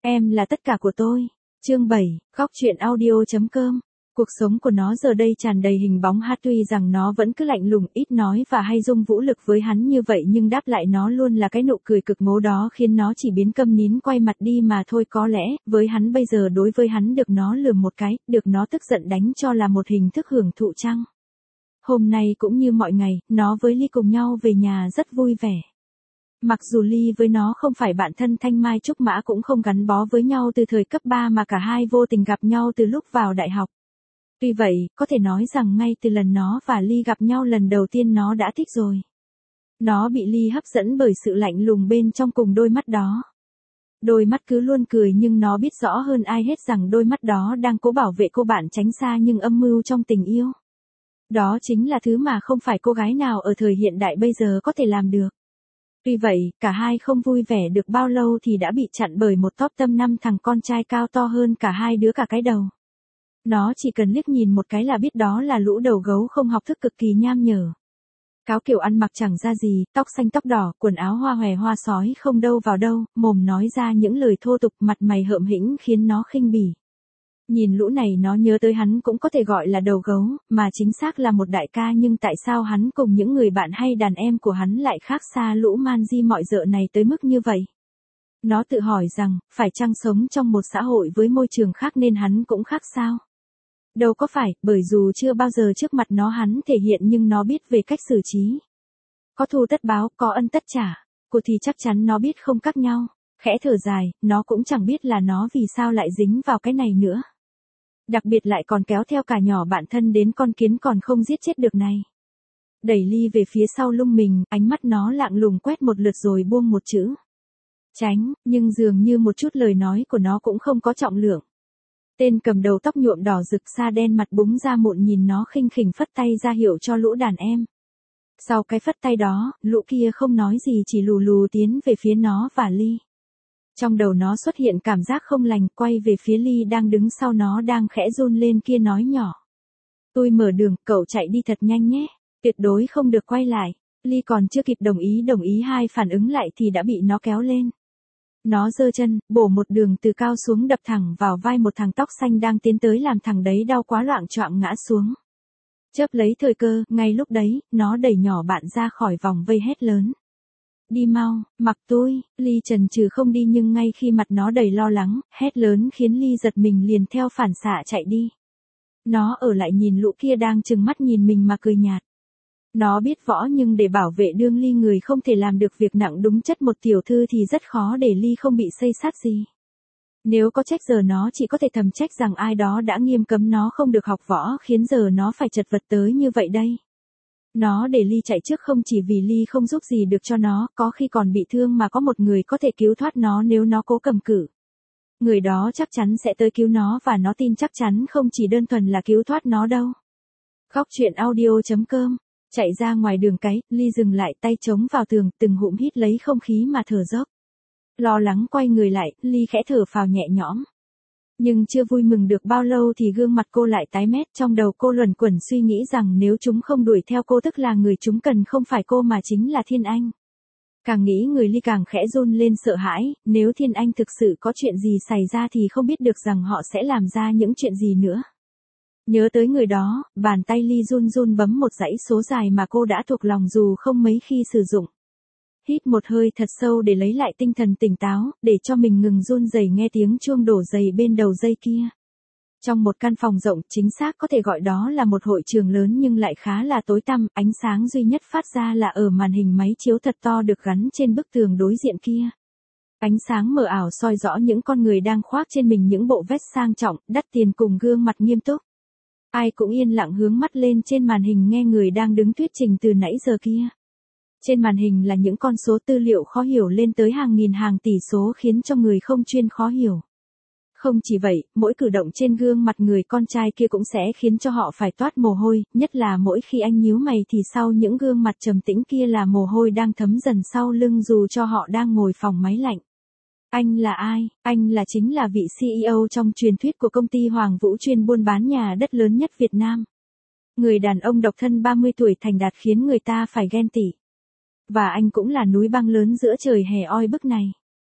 Em là tất cả của tôi. Chương 7, Góc truyện audio.com. Cuộc sống của nó giờ đây tràn đầy hình bóng hát, tuy rằng nó vẫn cứ lạnh lùng, ít nói và hay dùng vũ lực với hắn như vậy, nhưng đáp lại nó luôn là cái nụ cười cực ngố đó khiến nó chỉ biến câm nín quay mặt đi mà thôi. Có lẽ, với hắn bây giờ, đối với hắn được nó lườm một cái, được nó tức giận đánh cho là một hình thức hưởng thụ chăng? Hôm nay cũng như mọi ngày, nó với Ly cùng nhau về nhà rất vui vẻ. Mặc dù Ly với nó không phải bạn thân thanh mai trúc mã, cũng không gắn bó với nhau từ thời cấp 3 mà cả hai vô tình gặp nhau từ lúc vào đại học. Tuy vậy, có thể nói rằng ngay từ lần nó và Ly gặp nhau lần đầu tiên nó đã thích rồi. Nó bị Ly hấp dẫn bởi sự lạnh lùng bên trong cùng đôi mắt đó. Đôi mắt cứ luôn cười, nhưng nó biết rõ hơn ai hết rằng đôi mắt đó đang cố bảo vệ cô bạn tránh xa những âm mưu trong tình yêu. Đó chính là thứ mà không phải cô gái nào ở thời hiện đại bây giờ có thể làm được. Tuy vậy, cả hai không vui vẻ được bao lâu thì đã bị chặn bởi một tóp tâm 5 thằng con trai cao to hơn cả hai đứa cả cái đầu. Nó chỉ cần liếc nhìn một cái là biết đó là lũ đầu gấu không học thức cực kỳ nham nhở. Cáo kiểu ăn mặc chẳng ra gì, tóc xanh tóc đỏ, quần áo hoa hòe hoa sói không đâu vào đâu, mồm nói ra những lời thô tục, mặt mày hợm hĩnh khiến nó khinh bỉ. Nhìn lũ này nó nhớ tới hắn cũng có thể gọi là đầu gấu, mà chính xác là một đại ca, nhưng tại sao hắn cùng những người bạn hay đàn em của hắn lại khác xa lũ man di mọi dợ này tới mức như vậy? Nó tự hỏi rằng, phải chăng sống trong một xã hội với môi trường khác nên hắn cũng khác sao? Đâu có phải, bởi dù chưa bao giờ trước mặt nó hắn thể hiện, nhưng nó biết về cách xử trí. Có thù tất báo, có ân tất trả. Cô thì chắc chắn nó biết không khác nhau. Khẽ thở dài, nó cũng chẳng biết là nó vì sao lại dính vào cái này nữa. Đặc biệt lại còn kéo theo cả nhỏ bạn thân đến con kiến còn không giết chết được này. Đẩy Ly về phía sau lưng mình, ánh mắt nó lạng lùng quét một lượt rồi buông một chữ. Tránh, nhưng dường như một chút lời nói của nó cũng không có trọng lượng. Tên cầm đầu tóc nhuộm đỏ rực da đen mặt búng ra mụn nhìn nó khinh khỉnh phất tay ra hiệu cho lũ đàn em. Sau cái phất tay đó, lũ kia không nói gì, chỉ lù lù tiến về phía nó và Ly. Trong đầu nó xuất hiện cảm giác không lành, quay về phía Ly đang đứng sau nó đang khẽ run lên kia nói nhỏ. Tôi mở đường, cậu chạy đi thật nhanh nhé, tuyệt đối không được quay lại. Ly còn chưa kịp đồng ý hai phản ứng lại thì đã bị nó kéo lên. Nó giơ chân, bổ một đường từ cao xuống đập thẳng vào vai một thằng tóc xanh đang tiến tới, làm thằng đấy đau quá loạng choạng ngã xuống. Chớp lấy thời cơ, ngay lúc đấy, nó đẩy nhỏ bạn ra khỏi vòng vây hét lớn. Đi mau, mặc tôi. Ly chần chừ không đi, nhưng ngay khi mặt nó đầy lo lắng, hét lớn khiến Ly giật mình liền theo phản xạ chạy đi. Nó ở lại nhìn lũ kia đang trừng mắt nhìn mình mà cười nhạt. Nó biết võ, nhưng để bảo vệ đương Ly người không thể làm được việc nặng đúng chất một tiểu thư thì rất khó để Ly không bị xây xát gì. Nếu có trách giờ nó chỉ có thể thầm trách rằng ai đó đã nghiêm cấm nó không được học võ, khiến giờ nó phải chật vật tới như vậy đây. Nó để Ly chạy trước không chỉ vì Ly không giúp gì được cho nó, có khi còn bị thương, mà có một người có thể cứu thoát nó nếu nó cố cầm cự. Người đó chắc chắn sẽ tới cứu nó, và nó tin chắc chắn không chỉ đơn thuần là cứu thoát nó đâu. Góc truyện audio.com. Chạy ra ngoài đường cái, Ly dừng lại, tay chống vào tường, từng ngụm hít lấy không khí mà thở dốc. Lo lắng quay người lại, Ly khẽ thở phào nhẹ nhõm. Nhưng chưa vui mừng được bao lâu thì gương mặt cô lại tái mét, trong đầu cô luẩn quẩn suy nghĩ rằng nếu chúng không đuổi theo cô tức là người chúng cần không phải cô mà chính là Thiên Anh. Càng nghĩ người Ly càng khẽ run lên sợ hãi, nếu Thiên Anh thực sự có chuyện gì xảy ra thì không biết được rằng họ sẽ làm ra những chuyện gì nữa. Nhớ tới người đó, bàn tay Ly run run bấm một dãy số dài mà cô đã thuộc lòng dù không mấy khi sử dụng. Hít một hơi thật sâu để lấy lại tinh thần tỉnh táo, để cho mình ngừng run rẩy nghe tiếng chuông đổ dày bên đầu dây kia. Trong một căn phòng rộng, chính xác có thể gọi đó là một hội trường lớn nhưng lại khá là tối tăm, ánh sáng duy nhất phát ra là ở màn hình máy chiếu thật to được gắn trên bức tường đối diện kia. Ánh sáng mờ ảo soi rõ những con người đang khoác trên mình những bộ vest sang trọng, đắt tiền cùng gương mặt nghiêm túc. Ai cũng yên lặng hướng mắt lên trên màn hình nghe người đang đứng thuyết trình từ nãy giờ kia. Trên màn hình là những con số tư liệu khó hiểu lên tới hàng nghìn hàng tỷ số khiến cho người không chuyên khó hiểu. Không chỉ vậy, mỗi cử động trên gương mặt người con trai kia cũng sẽ khiến cho họ phải toát mồ hôi, nhất là mỗi khi anh nhíu mày thì sau những gương mặt trầm tĩnh kia là mồ hôi đang thấm dần sau lưng dù cho họ đang ngồi phòng máy lạnh. Anh là ai? Anh là chính là vị CEO trong truyền thuyết của công ty Hoàng Vũ chuyên buôn bán nhà đất lớn nhất Việt Nam. Người đàn ông độc thân 30 tuổi thành đạt khiến người ta phải ghen tị. Và anh cũng là núi băng lớn giữa trời hè oi bức này.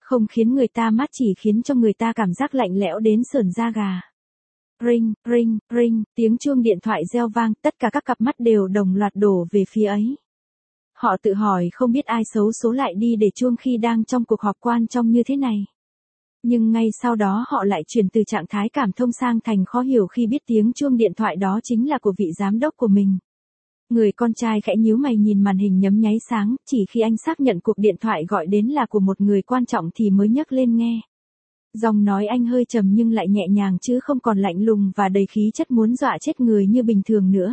Không khiến người ta mát, chỉ khiến cho người ta cảm giác lạnh lẽo đến sởn da gà. Ring, ring, ring, tiếng chuông điện thoại reo vang, tất cả các cặp mắt đều đồng loạt đổ về phía ấy. Họ tự hỏi không biết ai xấu số lại đi để chuông khi đang trong cuộc họp quan trọng như thế này. Nhưng ngay sau đó họ lại chuyển từ trạng thái cảm thông sang thành khó hiểu khi biết tiếng chuông điện thoại đó chính là của vị giám đốc của mình. Người con trai khẽ nhíu mày nhìn màn hình nhấm nháy sáng, chỉ khi anh xác nhận cuộc điện thoại gọi đến là của một người quan trọng thì mới nhấc lên nghe. Giọng nói anh hơi trầm nhưng lại nhẹ nhàng chứ không còn lạnh lùng và đầy khí chất muốn dọa chết người như bình thường nữa.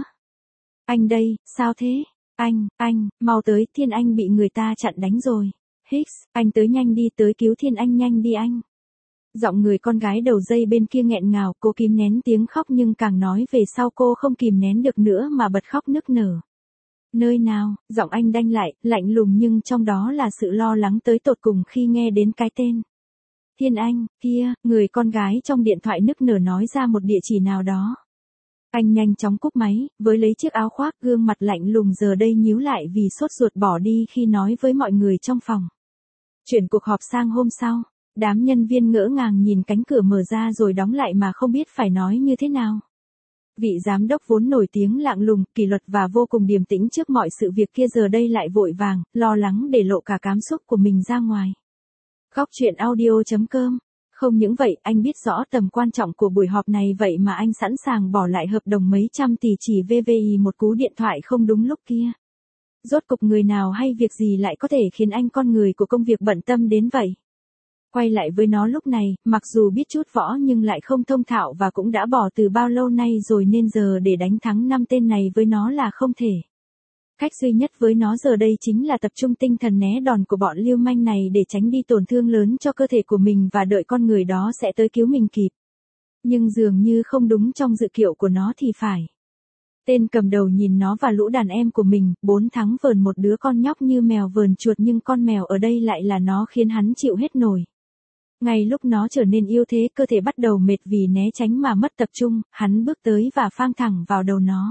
Anh đây, sao thế? Anh, mau tới, Thiên Anh bị người ta chặn đánh rồi. Hicks, anh tới nhanh đi, tới cứu Thiên Anh nhanh đi anh. Giọng người con gái đầu dây bên kia nghẹn ngào, cô kìm nén tiếng khóc nhưng càng nói về sau cô không kìm nén được nữa mà bật khóc nức nở. Nơi nào, giọng anh đanh lại, lạnh lùng nhưng trong đó là sự lo lắng tới tột cùng khi nghe đến cái tên. Thiên Anh, kia, người con gái trong điện thoại nức nở nói ra một địa chỉ nào đó. Anh nhanh chóng cúp máy, với lấy chiếc áo khoác, gương mặt lạnh lùng giờ đây nhíu lại vì sốt ruột bỏ đi khi nói với mọi người trong phòng. Chuyển cuộc họp sang hôm sau, đám nhân viên ngỡ ngàng nhìn cánh cửa mở ra rồi đóng lại mà không biết phải nói như thế nào. Vị giám đốc vốn nổi tiếng lạnh lùng, kỷ luật và vô cùng điềm tĩnh trước mọi sự việc kia giờ đây lại vội vàng, lo lắng để lộ cả cảm xúc của mình ra ngoài. Góc chuyện audio.com. Không những vậy, anh biết rõ tầm quan trọng của buổi họp này vậy mà anh sẵn sàng bỏ lại hợp đồng mấy trăm tỷ chỉ vì một cú điện thoại không đúng lúc kia. Rốt cục người nào hay việc gì lại có thể khiến anh con người của công việc bận tâm đến vậy? Quay lại với nó lúc này, mặc dù biết chút võ nhưng lại không thông thạo và cũng đã bỏ từ bao lâu nay rồi nên giờ để đánh thắng 5 tên này với nó là không thể. Cách duy nhất với nó giờ đây chính là tập trung tinh thần né đòn của bọn lưu manh này để tránh đi tổn thương lớn cho cơ thể của mình và đợi con người đó sẽ tới cứu mình kịp. Nhưng dường như không đúng trong dự liệu của nó thì phải. Tên cầm đầu nhìn nó và lũ đàn em của mình, 4 tháng vờn một đứa con nhóc như mèo vờn chuột nhưng con mèo ở đây lại là nó khiến hắn chịu hết nổi. Ngay lúc nó trở nên yếu thế, cơ thể bắt đầu mệt vì né tránh mà mất tập trung, hắn bước tới và phang thẳng vào đầu nó.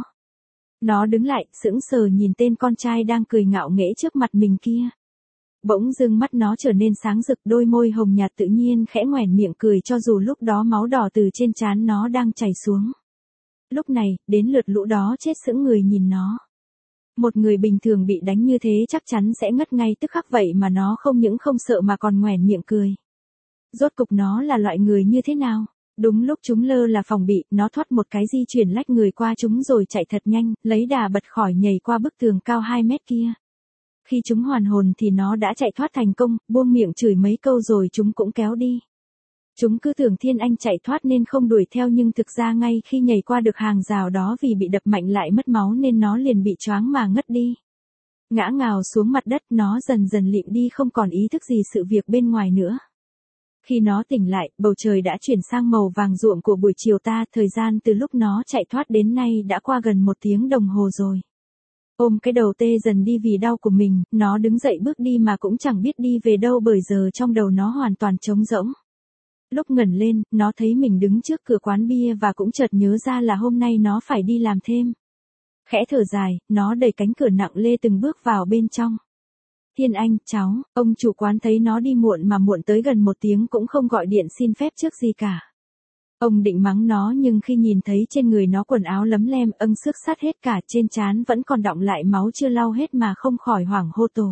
Nó đứng lại, sững sờ nhìn tên con trai đang cười ngạo nghễ trước mặt mình kia. Bỗng dưng mắt nó trở nên sáng rực, đôi môi hồng nhạt tự nhiên khẽ nhoẻn miệng cười cho dù lúc đó máu đỏ từ trên trán nó đang chảy xuống. Lúc này, đến lượt lũ đó chết sững người nhìn nó. Một người bình thường bị đánh như thế chắc chắn sẽ ngất ngay tức khắc vậy mà nó không những không sợ mà còn nhoẻn miệng cười. Rốt cục nó là loại người như thế nào? Đúng lúc chúng lơ là phòng bị, nó thoát một cái di chuyển lách người qua chúng rồi chạy thật nhanh, lấy đà bật khỏi nhảy qua bức tường cao 2 mét kia. Khi chúng hoàn hồn thì nó đã chạy thoát thành công, buông miệng chửi mấy câu rồi chúng cũng kéo đi. Chúng cứ tưởng Thiên Anh chạy thoát nên không đuổi theo nhưng thực ra ngay khi nhảy qua được hàng rào đó vì bị đập mạnh lại mất máu nên nó liền bị choáng mà ngất đi. Ngã ngào xuống mặt đất, nó dần dần lịm đi không còn ý thức gì sự việc bên ngoài nữa. Khi nó tỉnh lại, bầu trời đã chuyển sang màu vàng ruộng của buổi chiều ta, thời gian từ lúc nó chạy thoát đến nay đã qua gần 1 tiếng đồng hồ rồi. Ôm cái đầu tê dần đi vì đau của mình, nó đứng dậy bước đi mà cũng chẳng biết đi về đâu bởi giờ trong đầu nó hoàn toàn trống rỗng. Lúc ngẩng lên, nó thấy mình đứng trước cửa quán bia và cũng chợt nhớ ra là hôm nay nó phải đi làm thêm. Khẽ thở dài, nó đẩy cánh cửa nặng lê từng bước vào bên trong. Thiên Anh, cháu, ông chủ quán thấy nó đi muộn mà muộn tới gần 1 tiếng cũng không gọi điện xin phép trước gì cả. Ông định mắng nó nhưng khi nhìn thấy trên người nó quần áo lấm lem xước sát hết cả, trên trán vẫn còn đọng lại máu chưa lau hết mà không khỏi hoảng hô tổ.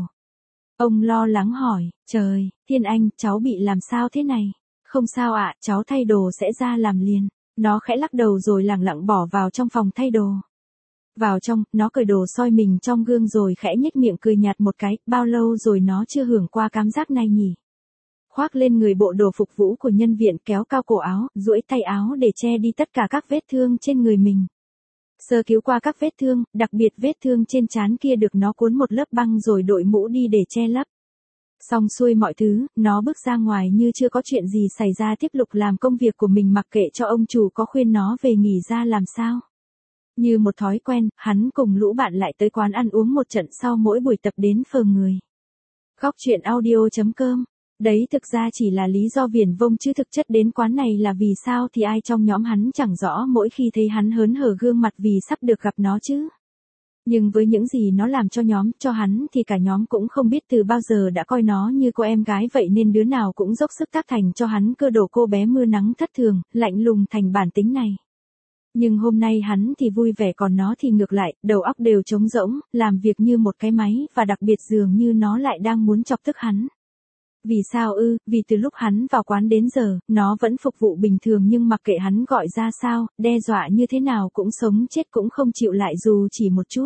Ông lo lắng hỏi, trời, Thiên Anh, cháu bị làm sao thế này? Không sao ạ, cháu thay đồ sẽ ra làm liền. Nó khẽ lắc đầu rồi lẳng lặng bỏ vào trong phòng thay đồ. Vào trong, nó cởi đồ soi mình trong gương rồi khẽ nhếch miệng cười nhạt một cái, bao lâu rồi nó chưa hưởng qua cảm giác này nhỉ? Khoác lên người bộ đồ phục vụ của nhân viên, kéo cao cổ áo, duỗi tay áo để che đi tất cả các vết thương trên người mình. Sơ cứu qua các vết thương, đặc biệt vết thương trên trán kia được nó cuốn một lớp băng rồi đội mũ đi để che lấp. Xong xuôi mọi thứ, nó bước ra ngoài như chưa có chuyện gì xảy ra tiếp tục làm công việc của mình mặc kệ cho ông chủ có khuyên nó về nghỉ ra làm sao. Như một thói quen, hắn cùng lũ bạn lại tới quán ăn uống một trận sau mỗi buổi tập đến phờ người. Góc chuyện audio.com. Đấy thực ra chỉ là lý do viển vông chứ thực chất đến quán này là vì sao thì ai trong nhóm hắn chẳng rõ mỗi khi thấy hắn hớn hở gương mặt vì sắp được gặp nó chứ. Nhưng với những gì nó làm cho nhóm, cho hắn thì cả nhóm cũng không biết từ bao giờ đã coi nó như cô em gái vậy nên đứa nào cũng dốc sức tác thành cho hắn cơ đồ cô bé mưa nắng thất thường, lạnh lùng thành bản tính này. Nhưng hôm nay hắn thì vui vẻ còn nó thì ngược lại, đầu óc đều trống rỗng, làm việc như một cái máy và đặc biệt dường như nó lại đang muốn chọc tức hắn. Vì sao ư? Vì từ lúc hắn vào quán đến giờ, nó vẫn phục vụ bình thường nhưng mặc kệ hắn gọi ra sao, đe dọa như thế nào cũng sống chết cũng không chịu lại dù chỉ một chút.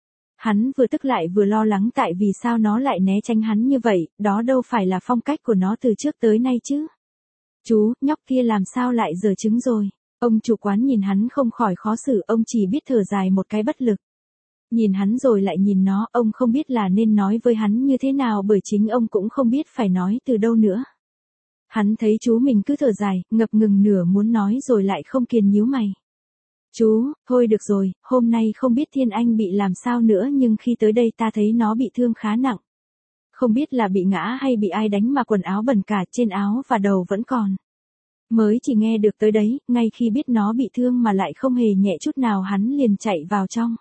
Hắn vừa tức lại vừa lo lắng tại vì sao nó lại né tránh hắn như vậy, đó đâu phải là phong cách của nó từ trước tới nay chứ. Chú, nhóc kia làm sao lại giở trứng rồi. Ông chủ quán nhìn hắn không khỏi khó xử, ông chỉ biết thở dài một cái bất lực. Nhìn hắn rồi lại nhìn nó, ông không biết là nên nói với hắn như thế nào bởi chính ông cũng không biết phải nói từ đâu nữa. Hắn thấy chú mình cứ thở dài, ngập ngừng nửa muốn nói rồi lại không kiềm nhíu mày. Chú, thôi được rồi, hôm nay không biết Thiên Anh bị làm sao nữa nhưng khi tới đây ta thấy nó bị thương khá nặng. Không biết là bị ngã hay bị ai đánh mà quần áo bẩn cả, trên áo và đầu vẫn còn. Mới chỉ nghe được tới đấy, ngay khi biết nó bị thương mà lại không hề nhẹ chút nào hắn liền chạy vào trong.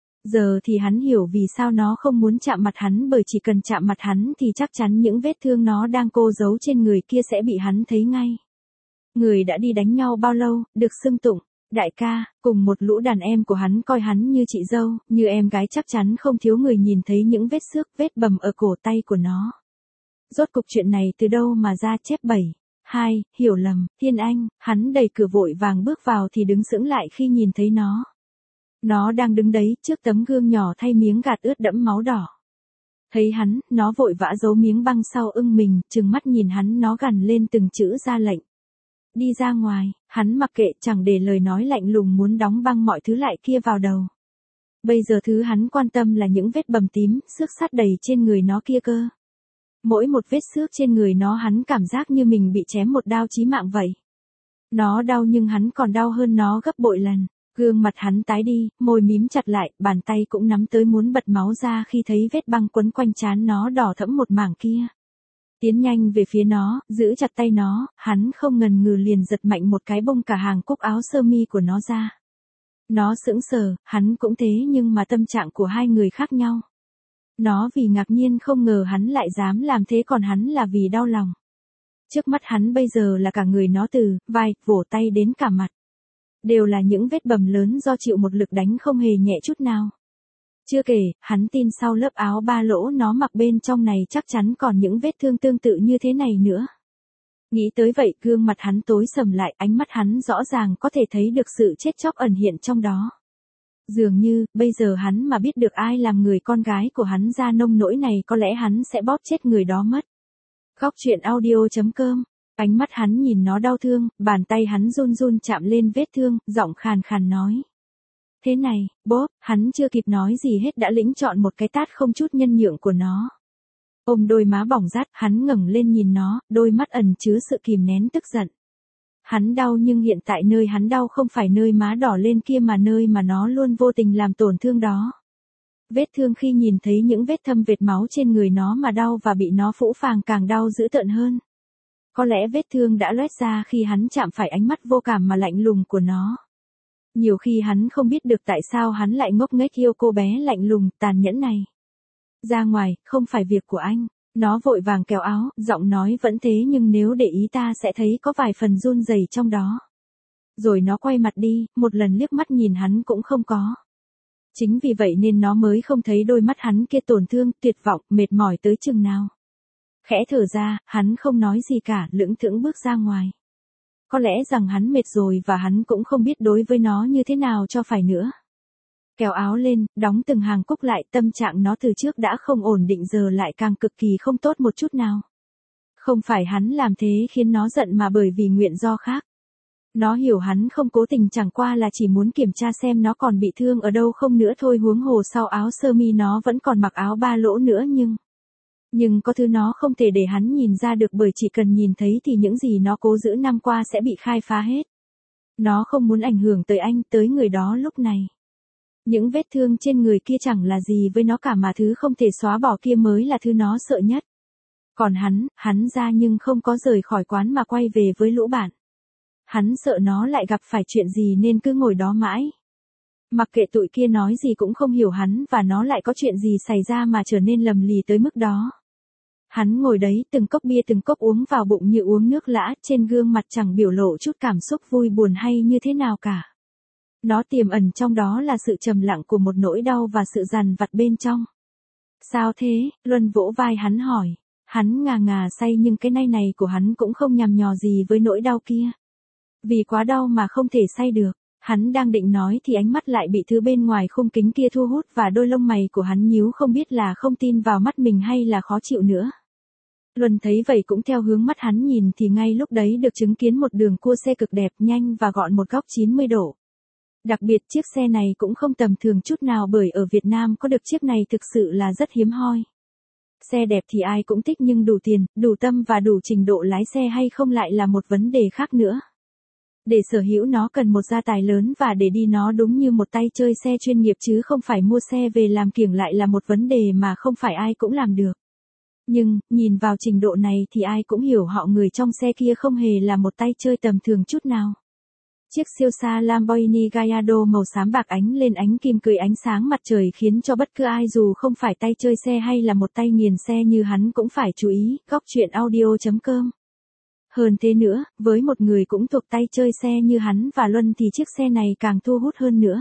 Giờ thì hắn hiểu vì sao nó không muốn chạm mặt hắn bởi chỉ cần chạm mặt hắn thì chắc chắn những vết thương nó đang cô giấu trên người kia sẽ bị hắn thấy ngay. Người đã đi đánh nhau bao lâu, được xưng tụng, đại ca, cùng một lũ đàn em của hắn coi hắn như chị dâu, như em gái chắc chắn không thiếu người nhìn thấy những vết xước, vết bầm ở cổ tay của nó. Rốt cục chuyện này từ đâu mà ra chép 7. 2. Hiểu lầm, Thiên Anh, hắn đẩy cửa vội vàng bước vào thì đứng sững lại khi nhìn thấy nó. Nó đang đứng đấy, trước tấm gương nhỏ thay miếng gạt ướt đẫm máu đỏ. Thấy hắn, nó vội vã giấu miếng băng sau ưng mình, trừng mắt nhìn hắn nó gằn lên từng chữ ra lệnh. Đi ra ngoài, hắn mặc kệ chẳng để lời nói lạnh lùng muốn đóng băng mọi thứ lại kia vào đầu. Bây giờ thứ hắn quan tâm là những vết bầm tím, xước sát đầy trên người nó kia cơ. Mỗi một vết xước trên người nó hắn cảm giác như mình bị chém một đao chí mạng vậy. Nó đau nhưng hắn còn đau hơn nó gấp bội lần. Gương mặt hắn tái đi, môi mím chặt lại, bàn tay cũng nắm tới muốn bật máu ra khi thấy vết băng quấn quanh trán nó đỏ thẫm một mảng kia. Tiến nhanh về phía nó, giữ chặt tay nó, hắn không ngần ngừ liền giật mạnh một cái bông cả hàng cúc áo sơ mi của nó ra. Nó sững sờ, hắn cũng thế nhưng mà tâm trạng của hai người khác nhau. Nó vì ngạc nhiên không ngờ hắn lại dám làm thế còn hắn là vì đau lòng. Trước mắt hắn bây giờ là cả người nó từ vai, vỗ tay đến cả mặt. Đều là những vết bầm lớn do chịu một lực đánh không hề nhẹ chút nào. Chưa kể, hắn tin sau lớp áo ba lỗ nó mặc bên trong này chắc chắn còn những vết thương tương tự như thế này nữa. Nghĩ tới vậy gương mặt hắn tối sầm lại, ánh mắt hắn rõ ràng có thể thấy được sự chết chóc ẩn hiện trong đó. Dường như, bây giờ hắn mà biết được ai làm người con gái của hắn ra nông nỗi này có lẽ hắn sẽ bóp chết người đó mất. Góc truyện audio.com. Ánh mắt hắn nhìn nó đau thương, bàn tay hắn run run chạm lên vết thương, giọng khàn khàn nói. Thế này, bốp, hắn chưa kịp nói gì hết đã lĩnh chọn một cái tát không chút nhân nhượng của nó. Ôm đôi má bỏng rát, hắn ngẩng lên nhìn nó, đôi mắt ẩn chứa sự kìm nén tức giận. Hắn đau nhưng hiện tại nơi hắn đau không phải nơi má đỏ lên kia mà nơi mà nó luôn vô tình làm tổn thương đó. Vết thương khi nhìn thấy những vết thâm vệt máu trên người nó mà đau và bị nó phũ phàng càng đau dữ tợn hơn. Có lẽ vết thương đã loét ra khi hắn chạm phải ánh mắt vô cảm mà lạnh lùng của nó. Nhiều khi hắn không biết được tại sao hắn lại ngốc nghếch yêu cô bé lạnh lùng, tàn nhẫn này. Ra ngoài, không phải việc của anh. Nó vội vàng kéo áo, giọng nói vẫn thế nhưng nếu để ý ta sẽ thấy có vài phần run rẩy trong đó. Rồi nó quay mặt đi, một lần liếc mắt nhìn hắn cũng không có. Chính vì vậy nên nó mới không thấy đôi mắt hắn kia tổn thương, tuyệt vọng, mệt mỏi tới chừng nào. Khẽ thở ra, hắn không nói gì cả, lững thững bước ra ngoài. Có lẽ rằng hắn mệt rồi và hắn cũng không biết đối với nó như thế nào cho phải nữa. Kéo áo lên, đóng từng hàng cúc lại, tâm trạng nó từ trước đã không ổn định giờ lại càng cực kỳ không tốt một chút nào. Không phải hắn làm thế khiến nó giận mà bởi vì nguyện do khác. Nó hiểu hắn không cố tình chẳng qua là chỉ muốn kiểm tra xem nó còn bị thương ở đâu không nữa thôi huống hồ sau áo sơ mi nó vẫn còn mặc áo ba lỗ nữa nhưng có thứ nó không thể để hắn nhìn ra được bởi chỉ cần nhìn thấy thì những gì nó cố giữ năm qua sẽ bị khai phá hết. Nó không muốn ảnh hưởng tới anh, tới người đó lúc này. Những vết thương trên người kia chẳng là gì với nó cả mà thứ không thể xóa bỏ kia mới là thứ nó sợ nhất. Còn hắn ra nhưng không có rời khỏi quán mà quay về với lũ bạn. Hắn sợ nó lại gặp phải chuyện gì nên cứ ngồi đó mãi. Mặc kệ tụi kia nói gì cũng không hiểu hắn và nó lại có chuyện gì xảy ra mà trở nên lầm lì tới mức đó. Hắn ngồi đấy từng cốc bia từng cốc uống vào bụng như uống nước lã, trên gương mặt chẳng biểu lộ chút cảm xúc vui buồn hay như thế nào cả. Nó tiềm ẩn trong đó là sự trầm lặng của một nỗi đau và sự dằn vặt bên trong. Sao thế? Luân vỗ vai hắn hỏi. Hắn ngà ngà say nhưng cái nay này của hắn cũng không nhằm nhò gì với nỗi đau kia. Vì quá đau mà không thể say được. Hắn đang định nói thì ánh mắt lại bị thứ bên ngoài khung kính kia thu hút và đôi lông mày của hắn nhíu không biết là không tin vào mắt mình hay là khó chịu nữa. Luân thấy vậy cũng theo hướng mắt hắn nhìn thì ngay lúc đấy được chứng kiến một đường cua xe cực đẹp nhanh và gọn một góc 90 độ. Đặc biệt chiếc xe này cũng không tầm thường chút nào bởi ở Việt Nam có được chiếc này thực sự là rất hiếm hoi. Xe đẹp thì ai cũng thích nhưng đủ tiền, đủ tâm và đủ trình độ lái xe hay không lại là một vấn đề khác nữa. Để sở hữu nó cần một gia tài lớn và để đi nó đúng như một tay chơi xe chuyên nghiệp chứ không phải mua xe về làm kiểng lại là một vấn đề mà không phải ai cũng làm được. Nhưng, nhìn vào trình độ này thì ai cũng hiểu họ người trong xe kia không hề là một tay chơi tầm thường chút nào. Chiếc siêu xa Lamborghini Gallardo màu xám bạc ánh lên ánh kim cười ánh sáng mặt trời khiến cho bất cứ ai dù không phải tay chơi xe hay là một tay nghiền xe như hắn cũng phải chú ý. Góc truyện audio.com. Hơn thế nữa, với một người cũng thuộc tay chơi xe như hắn và Luân thì chiếc xe này càng thu hút hơn nữa.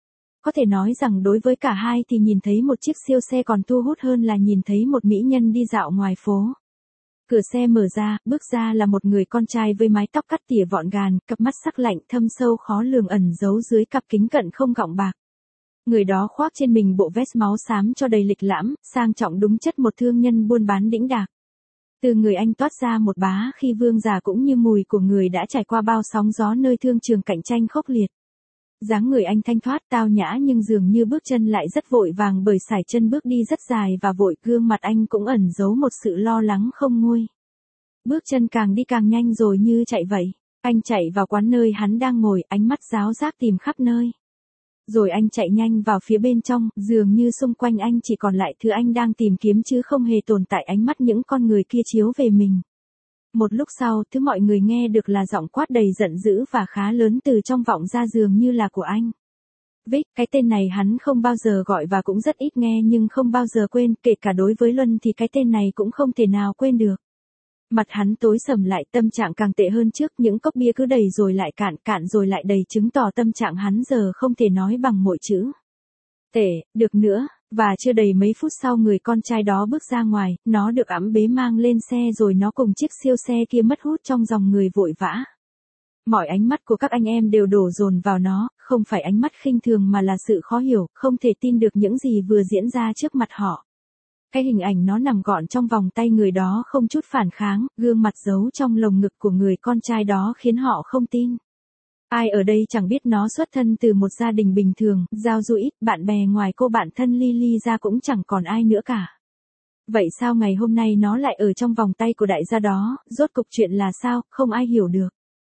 Có thể nói rằng đối với cả hai thì nhìn thấy một chiếc siêu xe còn thu hút hơn là nhìn thấy một mỹ nhân đi dạo ngoài phố. Cửa xe mở ra, bước ra là một người con trai với mái tóc cắt tỉa gọn gàng, cặp mắt sắc lạnh thâm sâu khó lường ẩn giấu dưới cặp kính cận không gọng bạc. Người đó khoác trên mình bộ vest máu xám cho đầy lịch lãm, sang trọng đúng chất một thương nhân buôn bán đĩnh đạc. Từ người anh toát ra một bá khi vương giả cũng như mùi của người đã trải qua bao sóng gió nơi thương trường cạnh tranh khốc liệt. Dáng người anh thanh thoát tao nhã nhưng dường như bước chân lại rất vội vàng bởi sải chân bước đi rất dài và vội, gương mặt anh cũng ẩn giấu một sự lo lắng không nguôi. Bước chân càng đi càng nhanh rồi như chạy vậy. Anh chạy vào quán nơi hắn đang ngồi, ánh mắt ráo rác tìm khắp nơi. Rồi anh chạy nhanh vào phía bên trong, dường như xung quanh anh chỉ còn lại thứ anh đang tìm kiếm chứ không hề tồn tại ánh mắt những con người kia chiếu về mình. Một lúc sau, thứ mọi người nghe được là giọng quát đầy giận dữ và khá lớn từ trong vọng ra dường như là của anh. Vic, cái tên này hắn không bao giờ gọi và cũng rất ít nghe nhưng không bao giờ quên, kể cả đối với Luân thì cái tên này cũng không thể nào quên được. Mặt hắn tối sầm lại, tâm trạng càng tệ hơn trước, những cốc bia cứ đầy rồi lại cạn, cạn rồi lại đầy chứng tỏ tâm trạng hắn giờ không thể nói bằng mỗi chữ. Tệ, được nữa, và chưa đầy mấy phút sau người con trai đó bước ra ngoài, nó được ẵm bế mang lên xe rồi nó cùng chiếc siêu xe kia mất hút trong dòng người vội vã. Mọi ánh mắt của các anh em đều đổ dồn vào nó, không phải ánh mắt khinh thường mà là sự khó hiểu, không thể tin được những gì vừa diễn ra trước mặt họ. Cái hình ảnh nó nằm gọn trong vòng tay người đó không chút phản kháng, gương mặt giấu trong lồng ngực của người con trai đó khiến họ không tin. Ai ở đây chẳng biết nó xuất thân từ một gia đình bình thường, giao du ít, bạn bè ngoài cô bạn thân Lily ra cũng chẳng còn ai nữa cả. Vậy sao ngày hôm nay nó lại ở trong vòng tay của đại gia đó, rốt cục chuyện là sao, không ai hiểu được.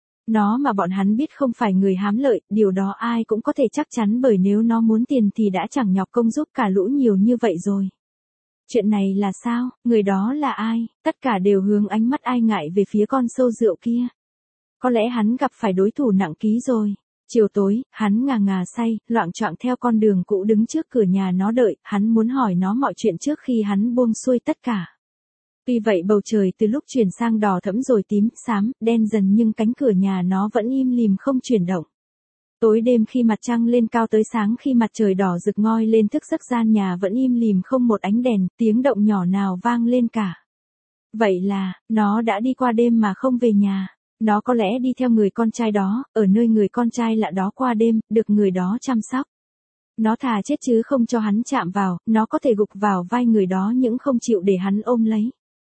Nó mà bọn hắn biết không phải người hám lợi, điều đó ai cũng có thể chắc chắn bởi nếu nó muốn tiền thì đã chẳng nhọc công giúp cả lũ nhiều như vậy rồi. Chuyện này là sao, người đó là ai, tất cả đều hướng ánh mắt ai ngại về phía con sâu rượu kia. Có lẽ hắn gặp phải đối thủ nặng ký rồi. Chiều tối, hắn ngà ngà say, loạng choạng theo con đường cũ đứng trước cửa nhà nó đợi, hắn muốn hỏi nó mọi chuyện trước khi hắn buông xuôi tất cả. Tuy vậy bầu trời từ lúc chuyển sang đỏ thẫm rồi tím, xám, đen dần nhưng cánh cửa nhà nó vẫn im lìm không chuyển động. Tối đêm khi mặt trăng lên cao tới sáng khi mặt trời đỏ rực ngoi lên thức giấc gian nhà vẫn im lìm không một ánh đèn, tiếng động nhỏ nào vang lên cả. Vậy là, nó đã đi qua đêm mà không về nhà. Nó có lẽ đi theo người con trai đó, ở nơi người con trai lạ đó qua đêm, được người đó chăm sóc. Nó thà chết chứ không cho hắn chạm vào, nó có thể gục vào vai người đó nhưng không chịu để hắn ôm lấy.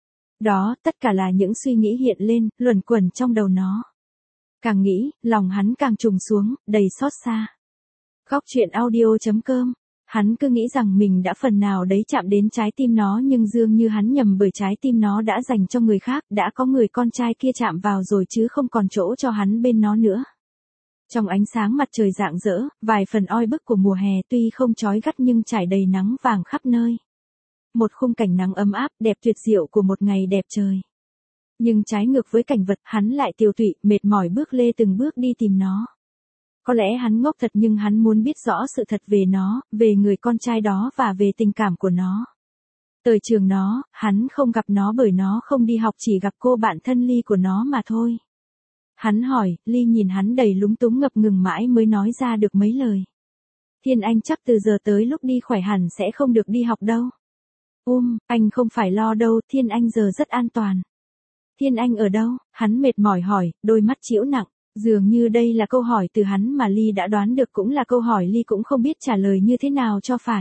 Đó, tất cả là những suy nghĩ hiện lên, luẩn quẩn trong đầu nó. Càng nghĩ, lòng hắn càng trùng xuống, đầy xót xa. Góc truyện audio.com. Hắn cứ nghĩ rằng mình đã phần nào đấy chạm đến trái tim nó nhưng dường như hắn nhầm bởi trái tim nó đã dành cho người khác, đã có người con trai kia chạm vào rồi chứ không còn chỗ cho hắn bên nó nữa. Trong ánh sáng mặt trời rạng rỡ, vài phần oi bức của mùa hè tuy không chói gắt nhưng trải đầy nắng vàng khắp nơi. Một khung cảnh nắng ấm áp, đẹp tuyệt diệu của một ngày đẹp trời. Nhưng trái ngược với cảnh vật, hắn lại tiêu tụy, mệt mỏi bước lê từng bước đi tìm nó. Có lẽ hắn ngốc thật nhưng hắn muốn biết rõ sự thật về nó, về người con trai đó và về tình cảm của nó. Tới trường nó, hắn không gặp nó bởi nó không đi học, chỉ gặp cô bạn thân Ly của nó mà thôi. Hắn hỏi, Ly nhìn hắn đầy lúng túng ngập ngừng mãi mới nói ra được mấy lời. Thiên Anh chắc từ giờ tới lúc đi khỏe hẳn sẽ không được đi học đâu. Anh không phải lo đâu, Thiên Anh giờ rất an toàn. Thiên Anh ở đâu? Hắn mệt mỏi hỏi, đôi mắt trĩu nặng. Dường như đây là câu hỏi từ hắn mà Ly đã đoán được, cũng là câu hỏi Ly cũng không biết trả lời như thế nào cho phải.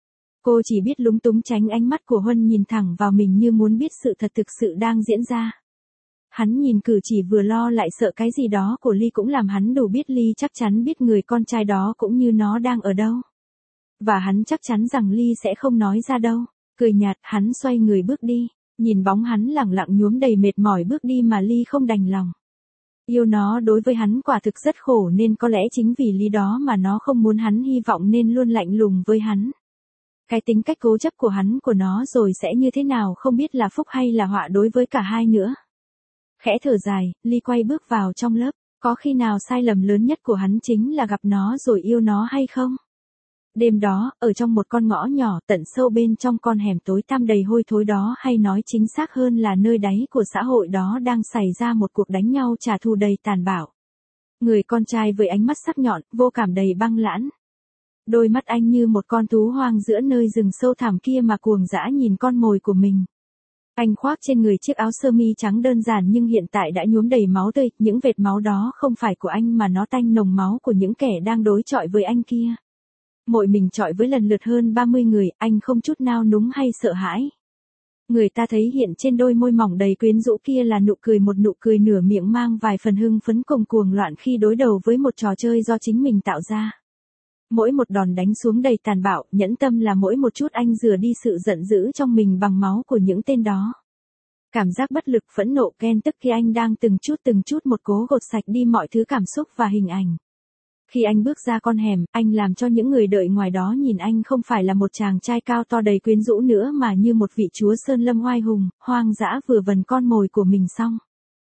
Cô chỉ biết lúng túng tránh ánh mắt của Huân nhìn thẳng vào mình như muốn biết sự thật thực sự đang diễn ra. Hắn nhìn cử chỉ vừa lo lại sợ cái gì đó của Ly cũng làm hắn đủ biết Ly chắc chắn biết người con trai đó cũng như nó đang ở đâu. Và hắn chắc chắn rằng Ly sẽ không nói ra đâu. Cười nhạt, hắn xoay người bước đi. Nhìn bóng hắn lẳng lặng nhuốm đầy mệt mỏi bước đi mà Ly không đành lòng. Yêu nó đối với hắn quả thực rất khổ, nên có lẽ chính vì lý đó mà nó không muốn hắn hy vọng nên luôn lạnh lùng với hắn. Cái tính cách cố chấp của nó rồi sẽ như thế nào không biết là phúc hay là họa đối với cả hai nữa. Khẽ thở dài, Ly quay bước vào trong lớp. Có khi nào sai lầm lớn nhất của hắn chính là gặp nó rồi yêu nó hay không? Đêm đó, ở trong một con ngõ nhỏ tận sâu bên trong con hẻm tối tăm đầy hôi thối đó, hay nói chính xác hơn là nơi đáy của xã hội đó, đang xảy ra một cuộc đánh nhau trả thù đầy tàn bạo. Người con trai với ánh mắt sắc nhọn, vô cảm đầy băng lãnh. Đôi mắt anh như một con thú hoang giữa nơi rừng sâu thẳm kia mà cuồng dã nhìn con mồi của mình. Anh khoác trên người chiếc áo sơ mi trắng đơn giản nhưng hiện tại đã nhuốm đầy máu tươi, những vệt máu đó không phải của anh mà nó tanh nồng máu của những kẻ đang đối chọi với anh kia. Mỗi mình chọi với lần lượt hơn 30 người, anh không chút nao núng hay sợ hãi. Người ta thấy hiện trên đôi môi mỏng đầy quyến rũ kia là nụ cười, một nụ cười nửa miệng mang vài phần hưng phấn cùng cuồng loạn khi đối đầu với một trò chơi do chính mình tạo ra. Mỗi một đòn đánh xuống đầy tàn bạo, nhẫn tâm là mỗi một chút anh rửa đi sự giận dữ trong mình bằng máu của những tên đó. Cảm giác bất lực, phẫn nộ, ghen tức khi anh đang từng chút một cố gột sạch đi mọi thứ cảm xúc và hình ảnh. Khi anh bước ra con hẻm, anh làm cho những người đợi ngoài đó nhìn anh không phải là một chàng trai cao to đầy quyến rũ nữa mà như một vị chúa sơn lâm oai hùng, hoang dã vừa vần con mồi của mình xong.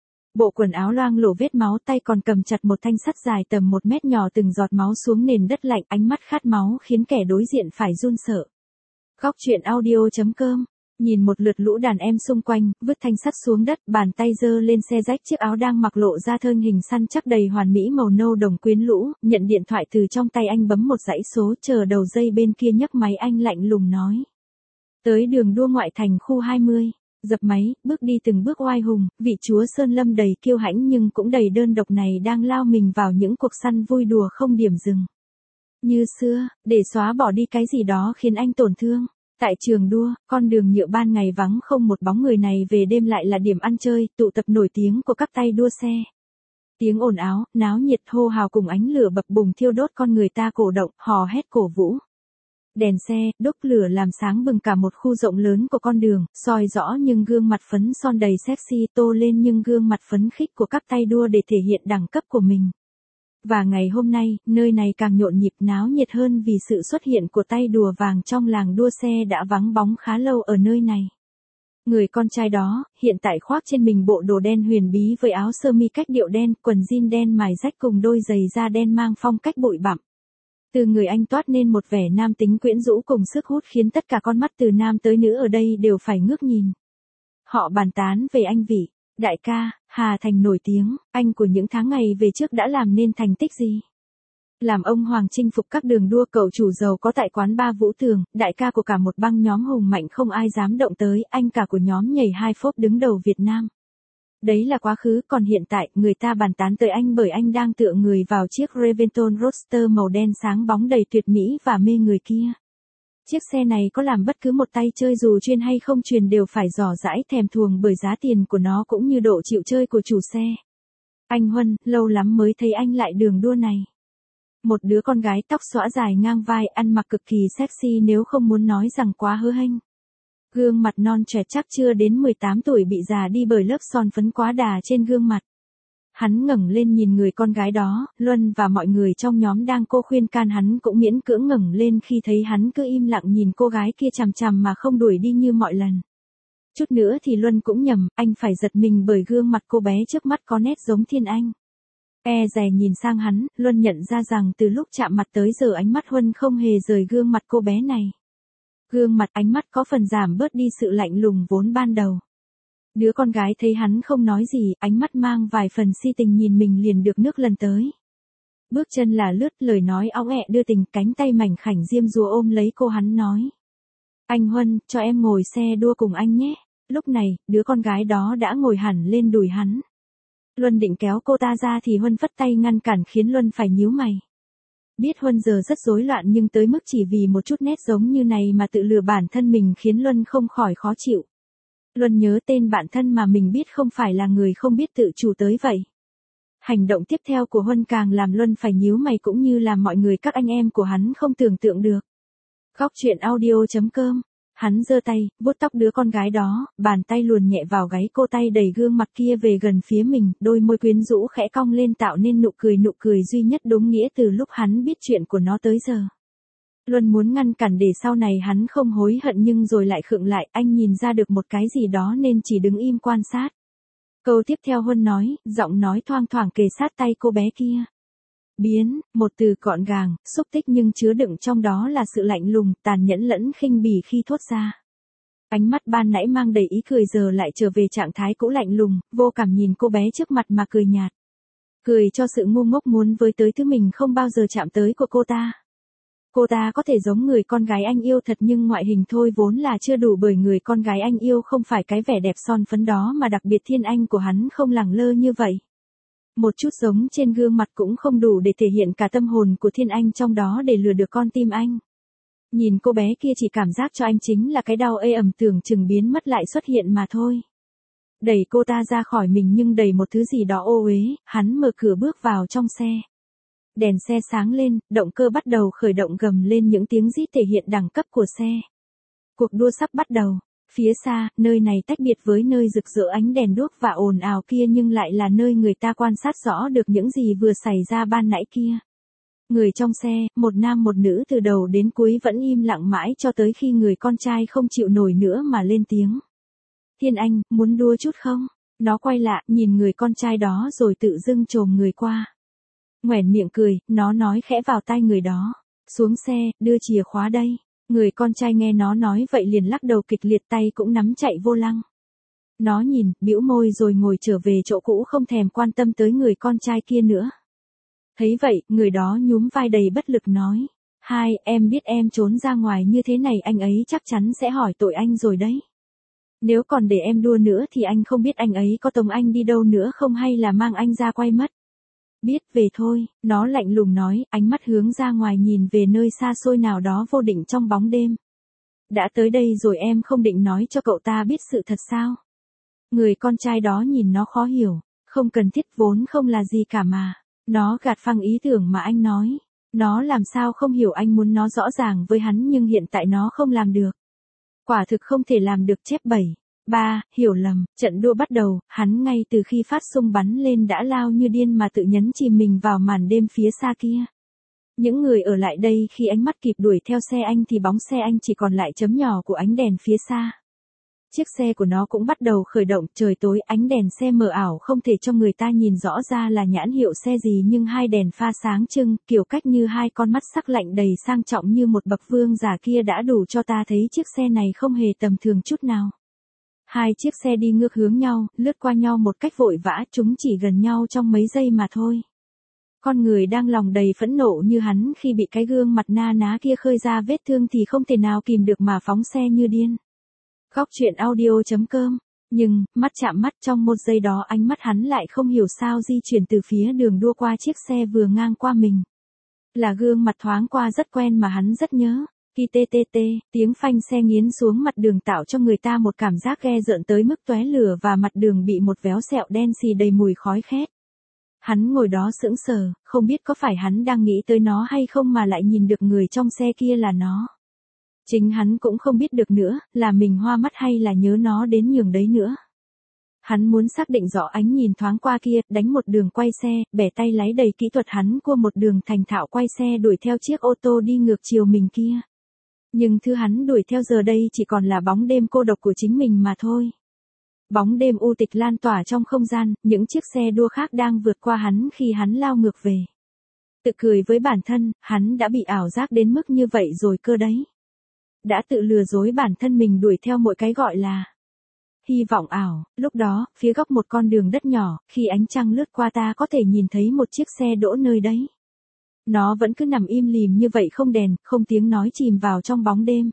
Bộ quần áo loang lổ vết máu, tay còn cầm chặt một thanh sắt dài tầm 1 mét nhỏ, từng giọt máu xuống nền đất lạnh, ánh mắt khát máu khiến kẻ đối diện phải run sợ. Góc truyện audio.com. Nhìn một lượt lũ đàn em xung quanh, vứt thanh sắt xuống đất, bàn tay giơ lên xe rách chiếc áo đang mặc lộ ra thân hình săn chắc đầy hoàn mỹ màu nâu đồng quyến rũ, nhận điện thoại từ trong tay anh bấm một dãy số, chờ đầu dây bên kia nhấc máy, anh lạnh lùng nói. Tới đường đua ngoại thành khu 20. Dập máy, bước đi từng bước oai hùng, vị chúa sơn lâm đầy kiêu hãnh nhưng cũng đầy đơn độc này đang lao mình vào những cuộc săn vui đùa không điểm dừng. Như xưa, để xóa bỏ đi cái gì đó khiến anh tổn thương. Tại trường đua, con đường nhựa ban ngày vắng không một bóng người, này về đêm lại là điểm ăn chơi, tụ tập nổi tiếng của các tay đua xe. Tiếng ồn ào, náo nhiệt, hô hào cùng ánh lửa bập bùng thiêu đốt con người ta cổ động, hò hét cổ vũ. Đèn xe, đốt lửa làm sáng bừng cả một khu rộng lớn của con đường, soi rõ nhưng gương mặt phấn son đầy sexy, tô lên nhưng gương mặt phấn khích của các tay đua để thể hiện đẳng cấp của mình. Và ngày hôm nay, nơi này càng nhộn nhịp náo nhiệt hơn vì sự xuất hiện của tay đùa vàng trong làng đua xe đã vắng bóng khá lâu ở nơi này. Người con trai đó, hiện tại khoác trên mình bộ đồ đen huyền bí với áo sơ mi cách điệu đen, quần jean đen mài rách cùng đôi giày da đen mang phong cách bụi bặm. Từ người anh toát nên một vẻ nam tính quyến rũ cùng sức hút khiến tất cả con mắt từ nam tới nữ ở đây đều phải ngước nhìn. Họ bàn tán về anh Vĩ. Đại ca, Hà Thành nổi tiếng, anh của những tháng ngày về trước đã làm nên thành tích gì? Làm ông hoàng chinh phục các đường đua, cậu chủ giàu có tại quán bar Vũ Tường, đại ca của cả một băng nhóm hùng mạnh không ai dám động tới, anh cả của nhóm nhảy hai phốp đứng đầu Việt Nam. Đấy là quá khứ, còn hiện tại, người ta bàn tán tới anh bởi anh đang tựa người vào chiếc Reventon Roadster màu đen sáng bóng đầy tuyệt mỹ và mê người kia. Chiếc xe này có làm bất cứ một tay chơi dù chuyên hay không chuyên đều phải dò dãi thèm thuồng bởi giá tiền của nó cũng như độ chịu chơi của chủ xe. Anh Huân, lâu lắm mới thấy anh lại đường đua này. Một đứa con gái tóc xõa dài ngang vai, ăn mặc cực kỳ sexy nếu không muốn nói rằng quá hớ hênh. Gương mặt non trẻ chắc chưa đến 18 tuổi bị già đi bởi lớp son phấn quá đà trên gương mặt. Hắn ngẩng lên nhìn người con gái đó, Luân và mọi người trong nhóm đang cô khuyên can hắn cũng miễn cưỡng ngẩng lên khi thấy hắn cứ im lặng nhìn cô gái kia chằm chằm mà không đuổi đi như mọi lần. Chút nữa thì Luân cũng nhầm, anh phải giật mình bởi gương mặt cô bé trước mắt có nét giống Thiên Anh. E dè nhìn sang hắn, Luân nhận ra rằng từ lúc chạm mặt tới giờ ánh mắt Huân không hề rời gương mặt cô bé này. Gương mặt ánh mắt có phần giảm bớt đi sự lạnh lùng vốn ban đầu. Đứa con gái thấy hắn không nói gì, ánh mắt mang vài phần si tình nhìn mình liền được nước lần tới. Bước chân là lướt, lời nói óng ẹ đưa tình, cánh tay mảnh khảnh diêm dúa ôm lấy cô hắn nói. Anh Huân, cho em ngồi xe đua cùng anh nhé. Lúc này, đứa con gái đó đã ngồi hẳn lên đùi hắn. Luân định kéo cô ta ra thì Huân phất tay ngăn cản khiến Luân phải nhíu mày. Biết Huân giờ rất rối loạn nhưng tới mức chỉ vì một chút nét giống như này mà tự lừa bản thân mình khiến Luân không khỏi khó chịu. Luân nhớ tên bạn thân mà mình biết không phải là người không biết tự chủ tới vậy. Hành động tiếp theo của Huân càng làm Luân phải nhíu mày cũng như làm mọi người các anh em của hắn không tưởng tượng được. Góc truyện audio.com. Hắn giơ tay, vuốt tóc đứa con gái đó, bàn tay luồn nhẹ vào gáy cô, tay đẩy gương mặt kia về gần phía mình, đôi môi quyến rũ khẽ cong lên tạo nên nụ cười duy nhất đúng nghĩa từ lúc hắn biết chuyện của nó tới giờ. Luân muốn ngăn cản để sau này hắn không hối hận nhưng rồi lại khựng lại, anh nhìn ra được một cái gì đó nên chỉ đứng im quan sát. Câu tiếp theo Huân nói, giọng nói thoang thoảng kề sát tay cô bé kia. Biến, một từ gọn gàng, xúc tích nhưng chứa đựng trong đó là sự lạnh lùng, tàn nhẫn lẫn khinh bỉ khi thốt ra. Ánh mắt ban nãy mang đầy ý cười giờ lại trở về trạng thái cũ lạnh lùng, vô cảm nhìn cô bé trước mặt mà cười nhạt. Cười cho sự ngu ngốc muốn với tới thứ mình không bao giờ chạm tới của cô ta. Cô ta có thể giống người con gái anh yêu thật nhưng ngoại hình thôi vốn là chưa đủ, bởi người con gái anh yêu không phải cái vẻ đẹp son phấn đó mà đặc biệt Thiên Anh của hắn không lẳng lơ như vậy. Một chút giống trên gương mặt cũng không đủ để thể hiện cả tâm hồn của Thiên Anh trong đó để lừa được con tim anh. Nhìn cô bé kia chỉ cảm giác cho anh chính là cái đau ê ẩm tưởng chừng biến mất lại xuất hiện mà thôi. Đẩy cô ta ra khỏi mình nhưng đầy một thứ gì đó ô uế, hắn mở cửa bước vào trong xe. Đèn xe sáng lên, động cơ bắt đầu khởi động gầm lên những tiếng rít thể hiện đẳng cấp của xe. Cuộc đua sắp bắt đầu. Phía xa, nơi này tách biệt với nơi rực rỡ ánh đèn đuốc và ồn ào kia nhưng lại là nơi người ta quan sát rõ được những gì vừa xảy ra ban nãy kia. Người trong xe, một nam một nữ từ đầu đến cuối vẫn im lặng mãi cho tới khi người con trai không chịu nổi nữa mà lên tiếng. Thiên Anh, muốn đua chút không? Nó quay lại, nhìn người con trai đó rồi tự dưng chồm người qua. Nhoẻn miệng cười, nó nói khẽ vào tai người đó. Xuống xe, đưa chìa khóa đây. Người con trai nghe nó nói vậy liền lắc đầu kịch liệt, tay cũng nắm chạy vô lăng. Nó nhìn, bĩu môi rồi ngồi trở về chỗ cũ không thèm quan tâm tới người con trai kia nữa. Thấy vậy, người đó nhúm vai đầy bất lực nói. Hai, em biết em trốn ra ngoài như thế này anh ấy chắc chắn sẽ hỏi tội anh rồi đấy. Nếu còn để em đua nữa thì anh không biết anh ấy có tống anh đi đâu nữa không hay là mang anh ra quay mất. Biết về thôi, nó lạnh lùng nói, ánh mắt hướng ra ngoài nhìn về nơi xa xôi nào đó vô định trong bóng đêm. Đã tới đây rồi em không định nói cho cậu ta biết sự thật sao? Người con trai đó nhìn nó khó hiểu, không cần thiết vốn không là gì cả mà. Nó gạt phăng ý tưởng mà anh nói. Nó làm sao không hiểu anh muốn nó rõ ràng với hắn nhưng hiện tại nó không làm được. Quả thực không thể làm được. Chép 7. 3. Hiểu lầm, trận đua bắt đầu, hắn ngay từ khi phát xung bắn lên đã lao như điên mà tự nhấn chìm mình vào màn đêm phía xa kia. Những người ở lại đây khi ánh mắt kịp đuổi theo xe anh thì bóng xe anh chỉ còn lại chấm nhỏ của ánh đèn phía xa. Chiếc xe của nó cũng bắt đầu khởi động, trời tối ánh đèn xe mờ ảo không thể cho người ta nhìn rõ ra là nhãn hiệu xe gì nhưng hai đèn pha sáng trưng, kiểu cách như hai con mắt sắc lạnh đầy sang trọng như một bậc vương giả kia đã đủ cho ta thấy chiếc xe này không hề tầm thường chút nào. Hai chiếc xe đi ngược hướng nhau, lướt qua nhau một cách vội vã, chúng chỉ gần nhau trong mấy giây mà thôi. Con người đang lòng đầy phẫn nộ như hắn khi bị cái gương mặt na ná kia khơi ra vết thương thì không thể nào kìm được mà phóng xe như điên. Góc truyện audio.com. Nhưng, mắt chạm mắt trong một giây đó ánh mắt hắn lại không hiểu sao di chuyển từ phía đường đua qua chiếc xe vừa ngang qua mình. Là gương mặt thoáng qua rất quen mà hắn rất nhớ. Khi tiếng phanh xe nghiến xuống mặt đường tạo cho người ta một cảm giác ghê rợn tới mức tóe lửa và mặt đường bị một véo sẹo đen xì đầy mùi khói khét. Hắn ngồi đó sững sờ, không biết có phải hắn đang nghĩ tới nó hay không mà lại nhìn được người trong xe kia là nó. Chính hắn cũng không biết được nữa, là mình hoa mắt hay là nhớ nó đến nhường đấy nữa. Hắn muốn xác định rõ ánh nhìn thoáng qua kia, đánh một đường quay xe, bẻ tay lái đầy kỹ thuật hắn cua một đường thành thạo quay xe đuổi theo chiếc ô tô đi ngược chiều mình kia. Nhưng thứ hắn đuổi theo giờ đây chỉ còn là bóng đêm cô độc của chính mình mà thôi. Bóng đêm u tịch lan tỏa trong không gian, những chiếc xe đua khác đang vượt qua hắn khi hắn lao ngược về. Tự cười với bản thân, hắn đã bị ảo giác đến mức như vậy rồi cơ đấy. Đã tự lừa dối bản thân mình đuổi theo một cái gọi là hy vọng ảo. Lúc đó, phía góc một con đường đất nhỏ, khi ánh trăng lướt qua ta có thể nhìn thấy một chiếc xe đỗ nơi đấy. Nó vẫn cứ nằm im lìm như vậy, không đèn, không tiếng nói, chìm vào trong bóng đêm.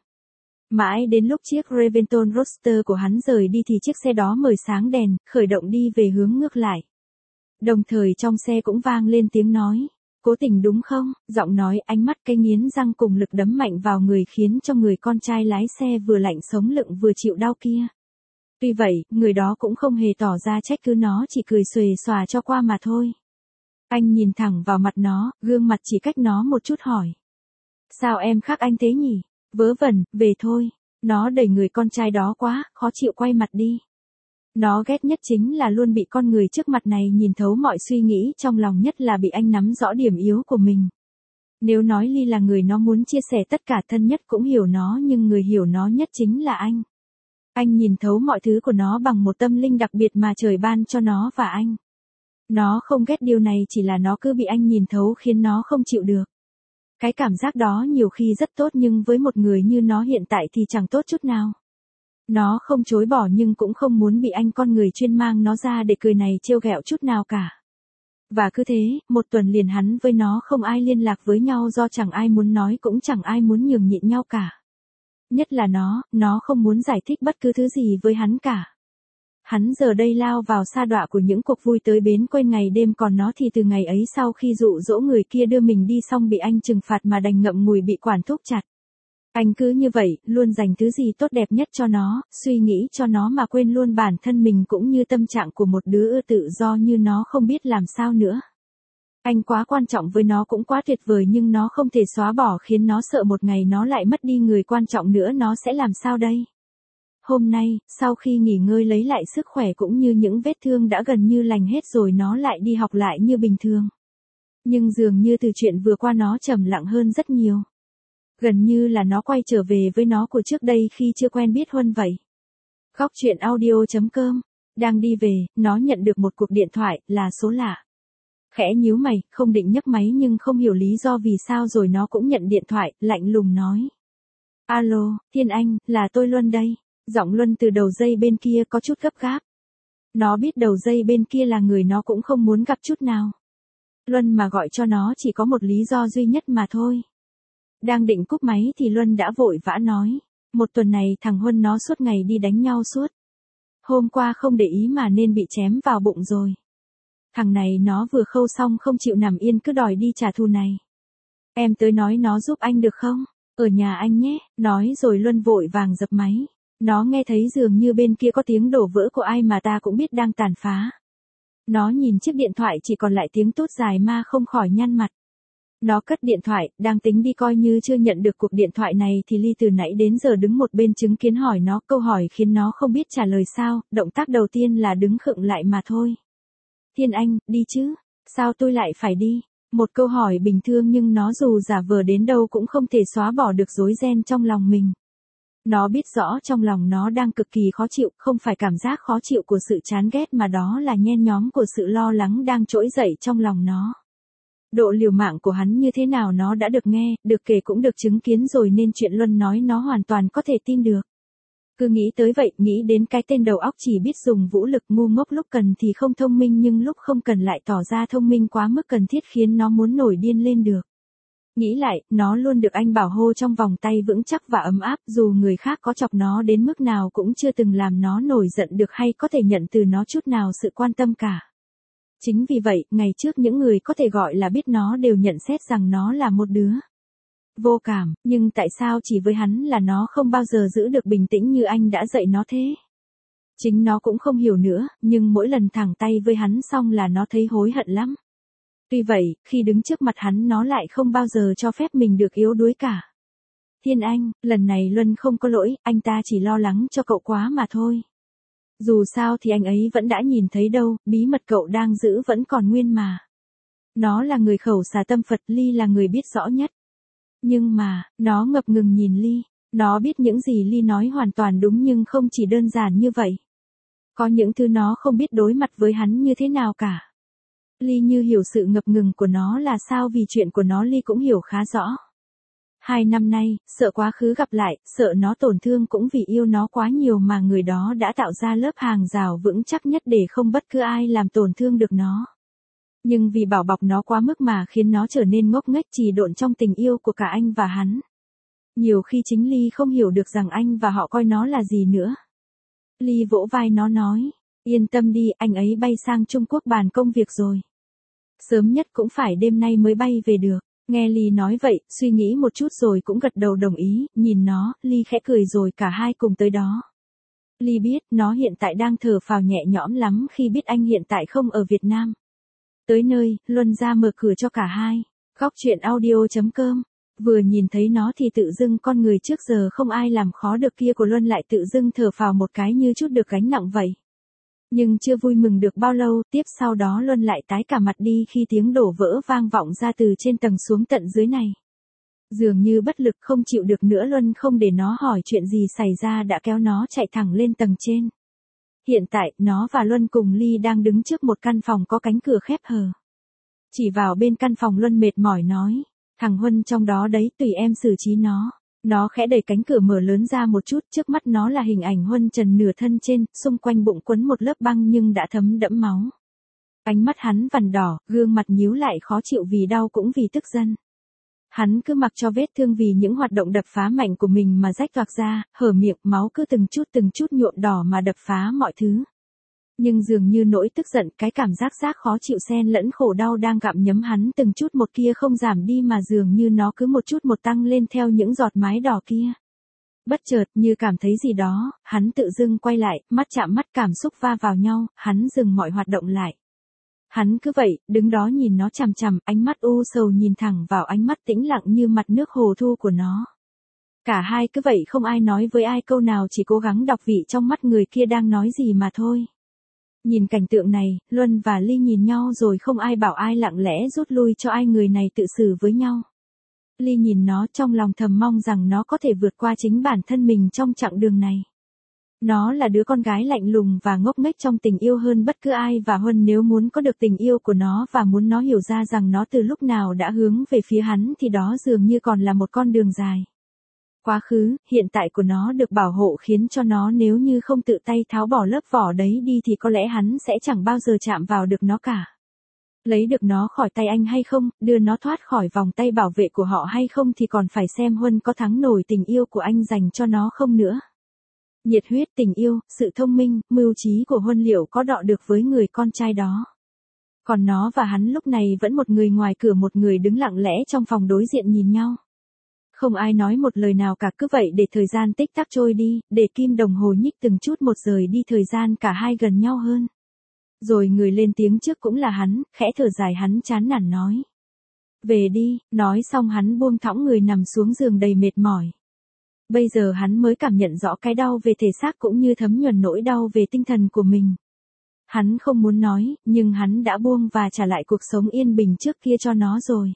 Mãi đến lúc chiếc Reventon Roadster của hắn rời đi thì chiếc xe đó mở sáng đèn, khởi động đi về hướng ngược lại. Đồng thời trong xe cũng vang lên tiếng nói. Cố tình đúng không? Giọng nói, ánh mắt, cái nghiến răng cùng lực đấm mạnh vào người khiến cho người con trai lái xe vừa lạnh sống lưng vừa chịu đau kia. Tuy vậy, người đó cũng không hề tỏ ra trách cứ nó, chỉ cười xuề xòa cho qua mà thôi. Anh nhìn thẳng vào mặt nó, gương mặt chỉ cách nó một chút hỏi. Sao em khác anh thế nhỉ? Vớ vẩn, về thôi. Nó đẩy người con trai đó quá, khó chịu quay mặt đi. Nó ghét nhất chính là luôn bị con người trước mặt này nhìn thấu mọi suy nghĩ trong lòng, nhất là bị anh nắm rõ điểm yếu của mình. Nếu nói Ly là người nó muốn chia sẻ tất cả, thân nhất cũng hiểu nó, nhưng người hiểu nó nhất chính là anh. Anh nhìn thấu mọi thứ của nó bằng một tâm linh đặc biệt mà trời ban cho nó và anh. Nó không ghét điều này, chỉ là nó cứ bị anh nhìn thấu khiến nó không chịu được. Cái cảm giác đó nhiều khi rất tốt, nhưng với một người như nó hiện tại thì chẳng tốt chút nào. Nó không chối bỏ nhưng cũng không muốn bị anh con người chuyên mang nó ra để cười này trêu ghẹo chút nào cả. Và cứ thế, một tuần liền hắn với nó không ai liên lạc với nhau, do chẳng ai muốn nói cũng chẳng ai muốn nhường nhịn nhau cả. Nhất là nó không muốn giải thích bất cứ thứ gì với hắn cả. Hắn giờ đây lao vào sa đọa của những cuộc vui tới bến quên ngày đêm, còn nó thì từ ngày ấy sau khi dụ dỗ người kia đưa mình đi xong bị anh trừng phạt mà đành ngậm ngùi bị quản thúc chặt. Anh cứ như vậy, luôn dành thứ gì tốt đẹp nhất cho nó, suy nghĩ cho nó mà quên luôn bản thân mình cũng như tâm trạng của một đứa ưa tự do như nó không biết làm sao nữa. Anh quá quan trọng với nó, cũng quá tuyệt vời, nhưng nó không thể xóa bỏ, khiến nó sợ một ngày nó lại mất đi người quan trọng nữa, nó sẽ làm sao đây? Hôm nay, sau khi nghỉ ngơi lấy lại sức khỏe cũng như những vết thương đã gần như lành hết rồi, nó lại đi học lại như bình thường. Nhưng dường như từ chuyện vừa qua nó trầm lặng hơn rất nhiều. Gần như là nó quay trở về với nó của trước đây khi chưa quen biết Huân vậy. Góc truyện audio.com. Đang đi về, nó nhận được một cuộc điện thoại, là số lạ. Khẽ nhíu mày, không định nhấc máy nhưng không hiểu lý do vì sao rồi nó cũng nhận điện thoại, lạnh lùng nói. Alo, Thiên Anh, là tôi Luân đây. Giọng Luân từ đầu dây bên kia có chút gấp gáp. Nó biết đầu dây bên kia là người nó cũng không muốn gặp chút nào. Luân mà gọi cho nó chỉ có một lý do duy nhất mà thôi. Đang định cúp máy thì Luân đã vội vã nói. Một tuần này thằng Huân nó suốt ngày đi đánh nhau suốt. Hôm qua không để ý mà nên bị chém vào bụng rồi. Thằng này nó vừa khâu xong không chịu nằm yên, cứ đòi đi trả thù này. Em tới nói nó giúp anh được không? Ở nhà anh nhé. Nói rồi Luân vội vàng dập máy. Nó nghe thấy dường như bên kia có tiếng đổ vỡ của ai mà ta cũng biết đang tàn phá. Nó nhìn chiếc điện thoại chỉ còn lại tiếng tút dài mà không khỏi nhăn mặt. Nó cất điện thoại, đang tính đi coi như chưa nhận được cuộc điện thoại này thì Ly từ nãy đến giờ đứng một bên chứng kiến hỏi nó câu hỏi khiến nó không biết trả lời sao, động tác đầu tiên là đứng khựng lại mà thôi. Thiên Anh, đi chứ? Sao tôi lại phải đi? Một câu hỏi bình thường nhưng nó dù giả vờ đến đâu cũng không thể xóa bỏ được rối ren trong lòng mình. Nó biết rõ trong lòng nó đang cực kỳ khó chịu, không phải cảm giác khó chịu của sự chán ghét mà đó là nhen nhóm của sự lo lắng đang trỗi dậy trong lòng nó. Độ liều mạng của hắn như thế nào nó đã được nghe, được kể cũng được chứng kiến rồi, nên chuyện Luân nói nó hoàn toàn có thể tin được. Cứ nghĩ tới vậy, nghĩ đến cái tên đầu óc chỉ biết dùng vũ lực, ngu ngốc lúc cần thì không thông minh nhưng lúc không cần lại tỏ ra thông minh quá mức cần thiết, khiến nó muốn nổi điên lên được. Nghĩ lại, nó luôn được anh bảo hộ trong vòng tay vững chắc và ấm áp, dù người khác có chọc nó đến mức nào cũng chưa từng làm nó nổi giận được hay có thể nhận từ nó chút nào sự quan tâm cả. Chính vì vậy, ngày trước những người có thể gọi là biết nó đều nhận xét rằng nó là một đứa vô cảm, nhưng tại sao chỉ với hắn là nó không bao giờ giữ được bình tĩnh như anh đã dạy nó thế? Chính nó cũng không hiểu nữa, nhưng mỗi lần thẳng tay với hắn xong là nó thấy hối hận lắm. Tuy vậy, khi đứng trước mặt hắn nó lại không bao giờ cho phép mình được yếu đuối cả. Thiên Anh, lần này Luân không có lỗi, anh ta chỉ lo lắng cho cậu quá mà thôi. Dù sao thì anh ấy vẫn đã nhìn thấy đâu, bí mật cậu đang giữ vẫn còn nguyên mà. Nó là người khẩu xà tâm Phật, Ly là người biết rõ nhất. Nhưng mà, nó ngập ngừng nhìn Ly. Nó biết những gì Ly nói hoàn toàn đúng nhưng không chỉ đơn giản như vậy. Có những thứ nó không biết đối mặt với hắn như thế nào cả. Ly như hiểu sự ngập ngừng của nó là sao vì chuyện của nó Ly cũng hiểu khá rõ. 2 năm nay, sợ quá khứ gặp lại, sợ nó tổn thương cũng vì yêu nó quá nhiều mà người đó đã tạo ra lớp hàng rào vững chắc nhất để không bất cứ ai làm tổn thương được nó. Nhưng vì bảo bọc nó quá mức mà khiến nó trở nên ngốc nghếch trì độn trong tình yêu của cả anh và hắn. Nhiều khi chính Ly không hiểu được rằng anh và họ coi nó là gì nữa. Ly vỗ vai nó nói, yên tâm đi, anh ấy bay sang Trung Quốc bàn công việc rồi. Sớm nhất cũng phải đêm nay mới bay về được. Nghe Ly nói vậy, suy nghĩ một chút rồi cũng gật đầu đồng ý, nhìn nó, Ly khẽ cười rồi cả hai cùng tới đó. Ly biết nó hiện tại đang thở phào nhẹ nhõm lắm khi biết anh hiện tại không ở Việt Nam. Tới nơi, Luân ra mở cửa cho cả hai. Góc chuyện audio.com. Vừa nhìn thấy nó thì tự dưng con người trước giờ không ai làm khó được kia của Luân lại tự dưng thở phào một cái như chút được gánh nặng vậy. Nhưng chưa vui mừng được bao lâu, tiếp sau đó Luân lại tái cả mặt đi khi tiếng đổ vỡ vang vọng ra từ trên tầng xuống tận dưới này. Dường như bất lực không chịu được nữa, Luân không để nó hỏi chuyện gì xảy ra đã kéo nó chạy thẳng lên tầng trên. Hiện tại, nó và Luân cùng Ly đang đứng trước một căn phòng có cánh cửa khép hờ. Chỉ vào bên căn phòng Luân mệt mỏi nói, thằng Huân trong đó đấy, tùy em xử trí nó. Nó khẽ đẩy cánh cửa mở lớn ra một chút, trước mắt nó là hình ảnh Huân trần nửa thân trên, xung quanh bụng quấn một lớp băng nhưng đã thấm đẫm máu. Ánh mắt hắn vằn đỏ, gương mặt nhíu lại khó chịu vì đau cũng vì tức giận. Hắn cứ mặc cho vết thương vì những hoạt động đập phá mạnh của mình mà rách toạc ra, hở miệng, máu cứ từng chút nhuộm đỏ mà đập phá mọi thứ. Nhưng dường như nỗi tức giận, cái cảm giác khó chịu xen lẫn khổ đau đang gặm nhấm hắn từng chút một kia không giảm đi mà dường như nó cứ một chút một tăng lên theo những giọt mái đỏ kia. Bất chợt, như cảm thấy gì đó, hắn tự dưng quay lại, mắt chạm mắt, cảm xúc va vào nhau, hắn dừng mọi hoạt động lại. Hắn cứ vậy, đứng đó nhìn nó chằm chằm, ánh mắt u sầu nhìn thẳng vào ánh mắt tĩnh lặng như mặt nước hồ thu của nó. Cả hai cứ vậy không ai nói với ai câu nào, chỉ cố gắng đọc vị trong mắt người kia đang nói gì mà thôi. Nhìn cảnh tượng này, Luân và Ly nhìn nhau rồi không ai bảo ai, lặng lẽ rút lui cho ai người này tự xử với nhau. Ly nhìn nó trong lòng thầm mong rằng nó có thể vượt qua chính bản thân mình trong chặng đường này. Nó là đứa con gái lạnh lùng và ngốc nghếch trong tình yêu hơn bất cứ ai, và Huân nếu muốn có được tình yêu của nó và muốn nó hiểu ra rằng nó từ lúc nào đã hướng về phía hắn thì đó dường như còn là một con đường dài. Quá khứ, hiện tại của nó được bảo hộ khiến cho nó nếu như không tự tay tháo bỏ lớp vỏ đấy đi thì có lẽ hắn sẽ chẳng bao giờ chạm vào được nó cả. Lấy được nó khỏi tay anh hay không, đưa nó thoát khỏi vòng tay bảo vệ của họ hay không thì còn phải xem Huân có thắng nổi tình yêu của anh dành cho nó không nữa. Nhiệt huyết, tình yêu, sự thông minh, mưu trí của Huân liệu có đọ được với người con trai đó. Còn nó và hắn lúc này vẫn một người ngoài cửa, một người đứng lặng lẽ trong phòng đối diện nhìn nhau. Không ai nói một lời nào cả, cứ vậy để thời gian tích tắc trôi đi, để kim đồng hồ nhích từng chút một rời đi thời gian cả hai gần nhau hơn. Rồi người lên tiếng trước cũng là hắn, khẽ thở dài hắn chán nản nói. Về đi, nói xong hắn buông thõng người nằm xuống giường đầy mệt mỏi. Bây giờ hắn mới cảm nhận rõ cái đau về thể xác cũng như thấm nhuần nỗi đau về tinh thần của mình. Hắn không muốn nói, nhưng hắn đã buông và trả lại cuộc sống yên bình trước kia cho nó rồi.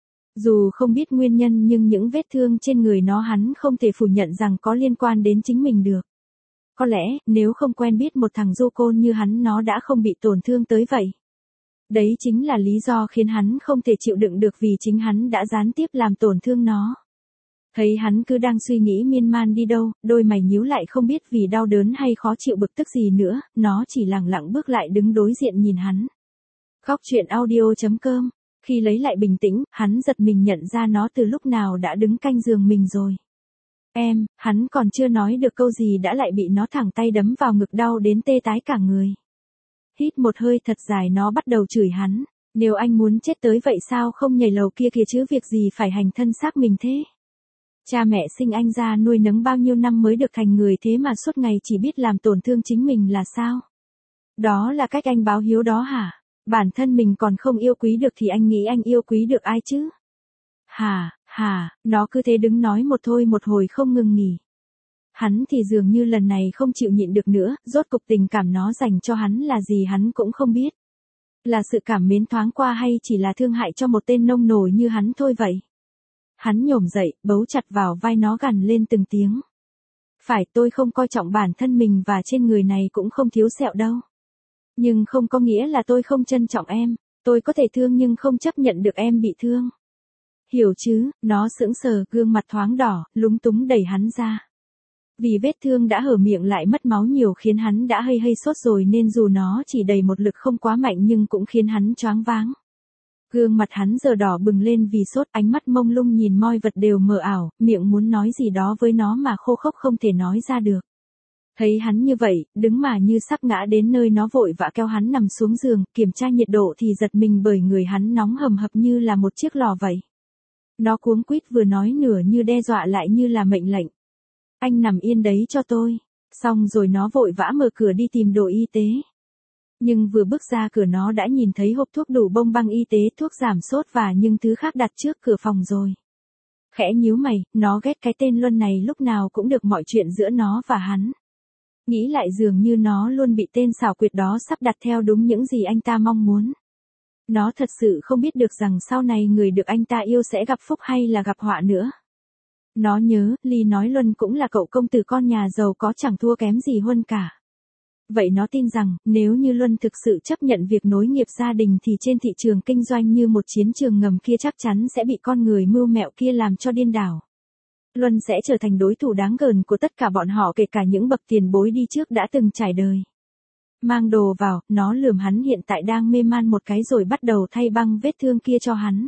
Dù không biết nguyên nhân nhưng những vết thương trên người nó hắn không thể phủ nhận rằng có liên quan đến chính mình được. Có lẽ, nếu không quen biết một thằng du côn như hắn nó đã không bị tổn thương tới vậy. Đấy chính là lý do khiến hắn không thể chịu đựng được, vì chính hắn đã gián tiếp làm tổn thương nó. Thấy hắn cứ đang suy nghĩ miên man đi đâu, đôi mày nhíu lại không biết vì đau đớn hay khó chịu bực tức gì nữa, nó chỉ lặng lặng bước lại đứng đối diện nhìn hắn. Góc chuyện audio.com. Khi lấy lại bình tĩnh, hắn giật mình nhận ra nó từ lúc nào đã đứng canh giường mình rồi. Em, hắn còn chưa nói được câu gì đã lại bị nó thẳng tay đấm vào ngực đau đến tê tái cả người. Hít một hơi thật dài nó bắt đầu chửi hắn. Nếu anh muốn chết tới vậy sao không nhảy lầu kia kìa chứ, việc gì phải hành thân xác mình thế. Cha mẹ sinh anh ra nuôi nấng bao nhiêu năm mới được thành người thế mà suốt ngày chỉ biết làm tổn thương chính mình là sao? Đó là cách anh báo hiếu đó hả? Bản thân mình còn không yêu quý được thì anh nghĩ anh yêu quý được ai chứ? Nó cứ thế đứng nói một thôi một hồi không ngừng nghỉ. Hắn thì dường như lần này không chịu nhịn được nữa, rốt cục tình cảm nó dành cho hắn là gì hắn cũng không biết. Là sự cảm mến thoáng qua hay chỉ là thương hại cho một tên nông nổi như hắn thôi vậy? Hắn nhổm dậy, bấu chặt vào vai nó gằn lên từng tiếng. Phải, tôi không coi trọng bản thân mình và trên người này cũng không thiếu sẹo đâu. Nhưng không có nghĩa là tôi không trân trọng em, tôi có thể thương nhưng không chấp nhận được em bị thương. Hiểu chứ, nó sững sờ, gương mặt thoáng đỏ, lúng túng đẩy hắn ra. Vì vết thương đã hở miệng lại mất máu nhiều khiến hắn đã hơi hơi sốt rồi nên dù nó chỉ đầy một lực không quá mạnh nhưng cũng khiến hắn choáng váng. Gương mặt hắn giờ đỏ bừng lên vì sốt, ánh mắt mông lung nhìn mọi vật đều mờ ảo, miệng muốn nói gì đó với nó mà khô khốc không thể nói ra được. Thấy hắn như vậy, đứng mà như sắp ngã đến nơi nó vội vã kéo hắn nằm xuống giường, kiểm tra nhiệt độ thì giật mình bởi người hắn nóng hầm hập như là một chiếc lò vậy. Nó cuống quýt vừa nói nửa như đe dọa lại như là mệnh lệnh. Anh nằm yên đấy cho tôi. Xong rồi nó vội vã mở cửa đi tìm đồ y tế. Nhưng vừa bước ra cửa nó đã nhìn thấy hộp thuốc đủ bông băng y tế, thuốc giảm sốt và những thứ khác đặt trước cửa phòng rồi. Khẽ nhíu mày, nó ghét cái tên Luân này lúc nào cũng được mọi chuyện giữa nó và hắn. Nghĩ lại dường như nó luôn bị tên xảo quyệt đó sắp đặt theo đúng những gì anh ta mong muốn. Nó thật sự không biết được rằng sau này người được anh ta yêu sẽ gặp phúc hay là gặp họa nữa. Nó nhớ, Ly nói Luân cũng là cậu công tử con nhà giàu có chẳng thua kém gì Huân cả. Vậy nó tin rằng, nếu như Luân thực sự chấp nhận việc nối nghiệp gia đình thì trên thị trường kinh doanh như một chiến trường ngầm kia chắc chắn sẽ bị con người mưu mẹo kia làm cho điên đảo. Luân sẽ trở thành đối thủ đáng gờm của tất cả bọn họ kể cả những bậc tiền bối đi trước đã từng trải đời. Mang đồ vào, nó lườm hắn hiện tại đang mê man một cái rồi bắt đầu thay băng vết thương kia cho hắn.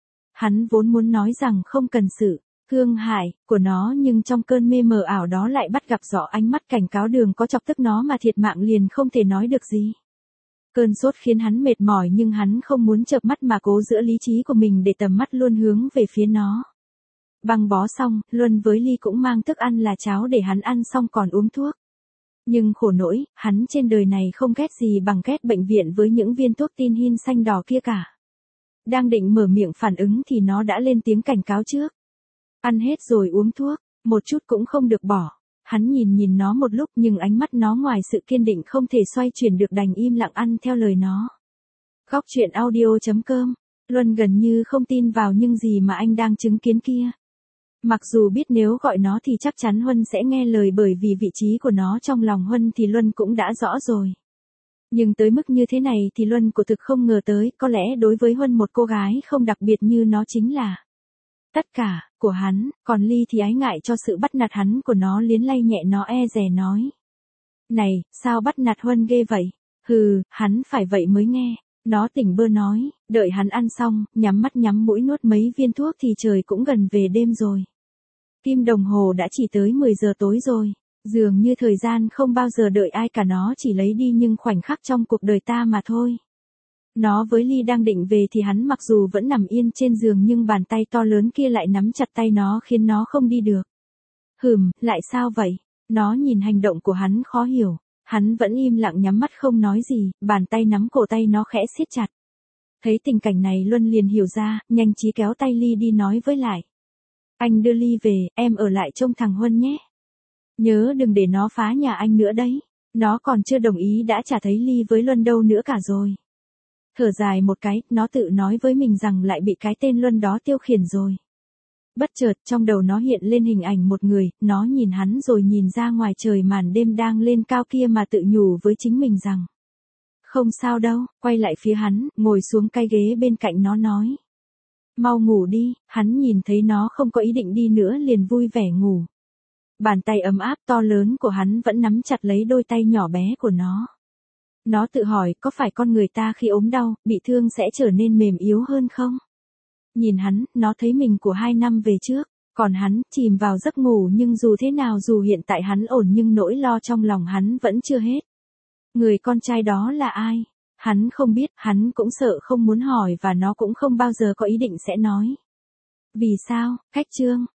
Hắn vốn muốn nói rằng không cần sự thương hại của nó nhưng trong cơn mê mờ ảo đó lại bắt gặp rõ ánh mắt cảnh cáo đường có chọc tức nó mà thiệt mạng liền không thể nói được gì. Cơn sốt khiến hắn mệt mỏi nhưng hắn không muốn chợp mắt mà cố giữ lý trí của mình để tầm mắt luôn hướng về phía nó. Băng bó xong, Luân với Ly cũng mang thức ăn là cháo để hắn ăn xong còn uống thuốc. Nhưng khổ nỗi, hắn trên đời này không ghét gì bằng ghét bệnh viện với những viên thuốc tin hin xanh đỏ kia cả. Đang định mở miệng phản ứng thì nó đã lên tiếng cảnh cáo trước. Ăn hết rồi uống thuốc, một chút cũng không được bỏ. Hắn nhìn nó một lúc nhưng ánh mắt nó ngoài sự kiên định không thể xoay chuyển được đành im lặng ăn theo lời nó. Góc truyện audio.com. Luân gần như không tin vào những gì mà anh đang chứng kiến kia. Mặc dù biết nếu gọi nó thì chắc chắn Huân sẽ nghe lời bởi vì vị trí của nó trong lòng Huân thì Luân cũng đã rõ rồi. Nhưng tới mức như thế này thì Luân của thực không ngờ tới, có lẽ đối với Huân một cô gái không đặc biệt như nó chính là tất cả của hắn, còn Ly thì ái ngại cho sự bắt nạt hắn của nó liến lay nhẹ nó e dè nói. Này, sao bắt nạt Huân ghê vậy? Hừ, hắn phải vậy mới nghe. Nó tỉnh bơ nói, đợi hắn ăn xong, nhắm mắt nhắm mũi nuốt mấy viên thuốc thì trời cũng gần về đêm rồi. Kim đồng hồ đã chỉ tới 10 giờ tối rồi. Dường như thời gian không bao giờ đợi ai cả, nó chỉ lấy đi nhưng khoảnh khắc trong cuộc đời ta mà thôi. Nó với Ly đang định về thì hắn mặc dù vẫn nằm yên trên giường nhưng bàn tay to lớn kia lại nắm chặt tay nó khiến nó không đi được. Lại sao vậy? Nó nhìn hành động của hắn khó hiểu. Hắn vẫn im lặng nhắm mắt không nói gì, bàn tay nắm cổ tay nó khẽ siết chặt. Thấy tình cảnh này Luân liền hiểu ra, nhanh trí kéo tay Ly đi nói với lại. Anh đưa Ly về, em ở lại trông thằng Huân nhé. Nhớ đừng để nó phá nhà anh nữa đấy. Nó còn chưa đồng ý đã chả thấy Ly với Luân đâu nữa cả rồi. Thở dài một cái, nó tự nói với mình rằng lại bị cái tên Luân đó tiêu khiển rồi. Bất chợt trong đầu nó hiện lên hình ảnh một người, nó nhìn hắn rồi nhìn ra ngoài trời màn đêm đang lên cao kia mà tự nhủ với chính mình rằng. Không sao đâu, quay lại phía hắn, ngồi xuống cái ghế bên cạnh nó nói. Mau ngủ đi, hắn nhìn thấy nó không có ý định đi nữa liền vui vẻ ngủ. Bàn tay ấm áp to lớn của hắn vẫn nắm chặt lấy đôi tay nhỏ bé của nó. Nó tự hỏi có phải con người ta khi ốm đau, bị thương sẽ trở nên mềm yếu hơn không? Nhìn hắn, nó thấy mình của 2 năm về trước, còn hắn chìm vào giấc ngủ nhưng dù thế nào dù hiện tại hắn ổn nhưng nỗi lo trong lòng hắn vẫn chưa hết. Người con trai đó là ai? Hắn không biết, hắn cũng sợ không muốn hỏi và nó cũng không bao giờ có ý định sẽ nói. Vì sao? Cách chương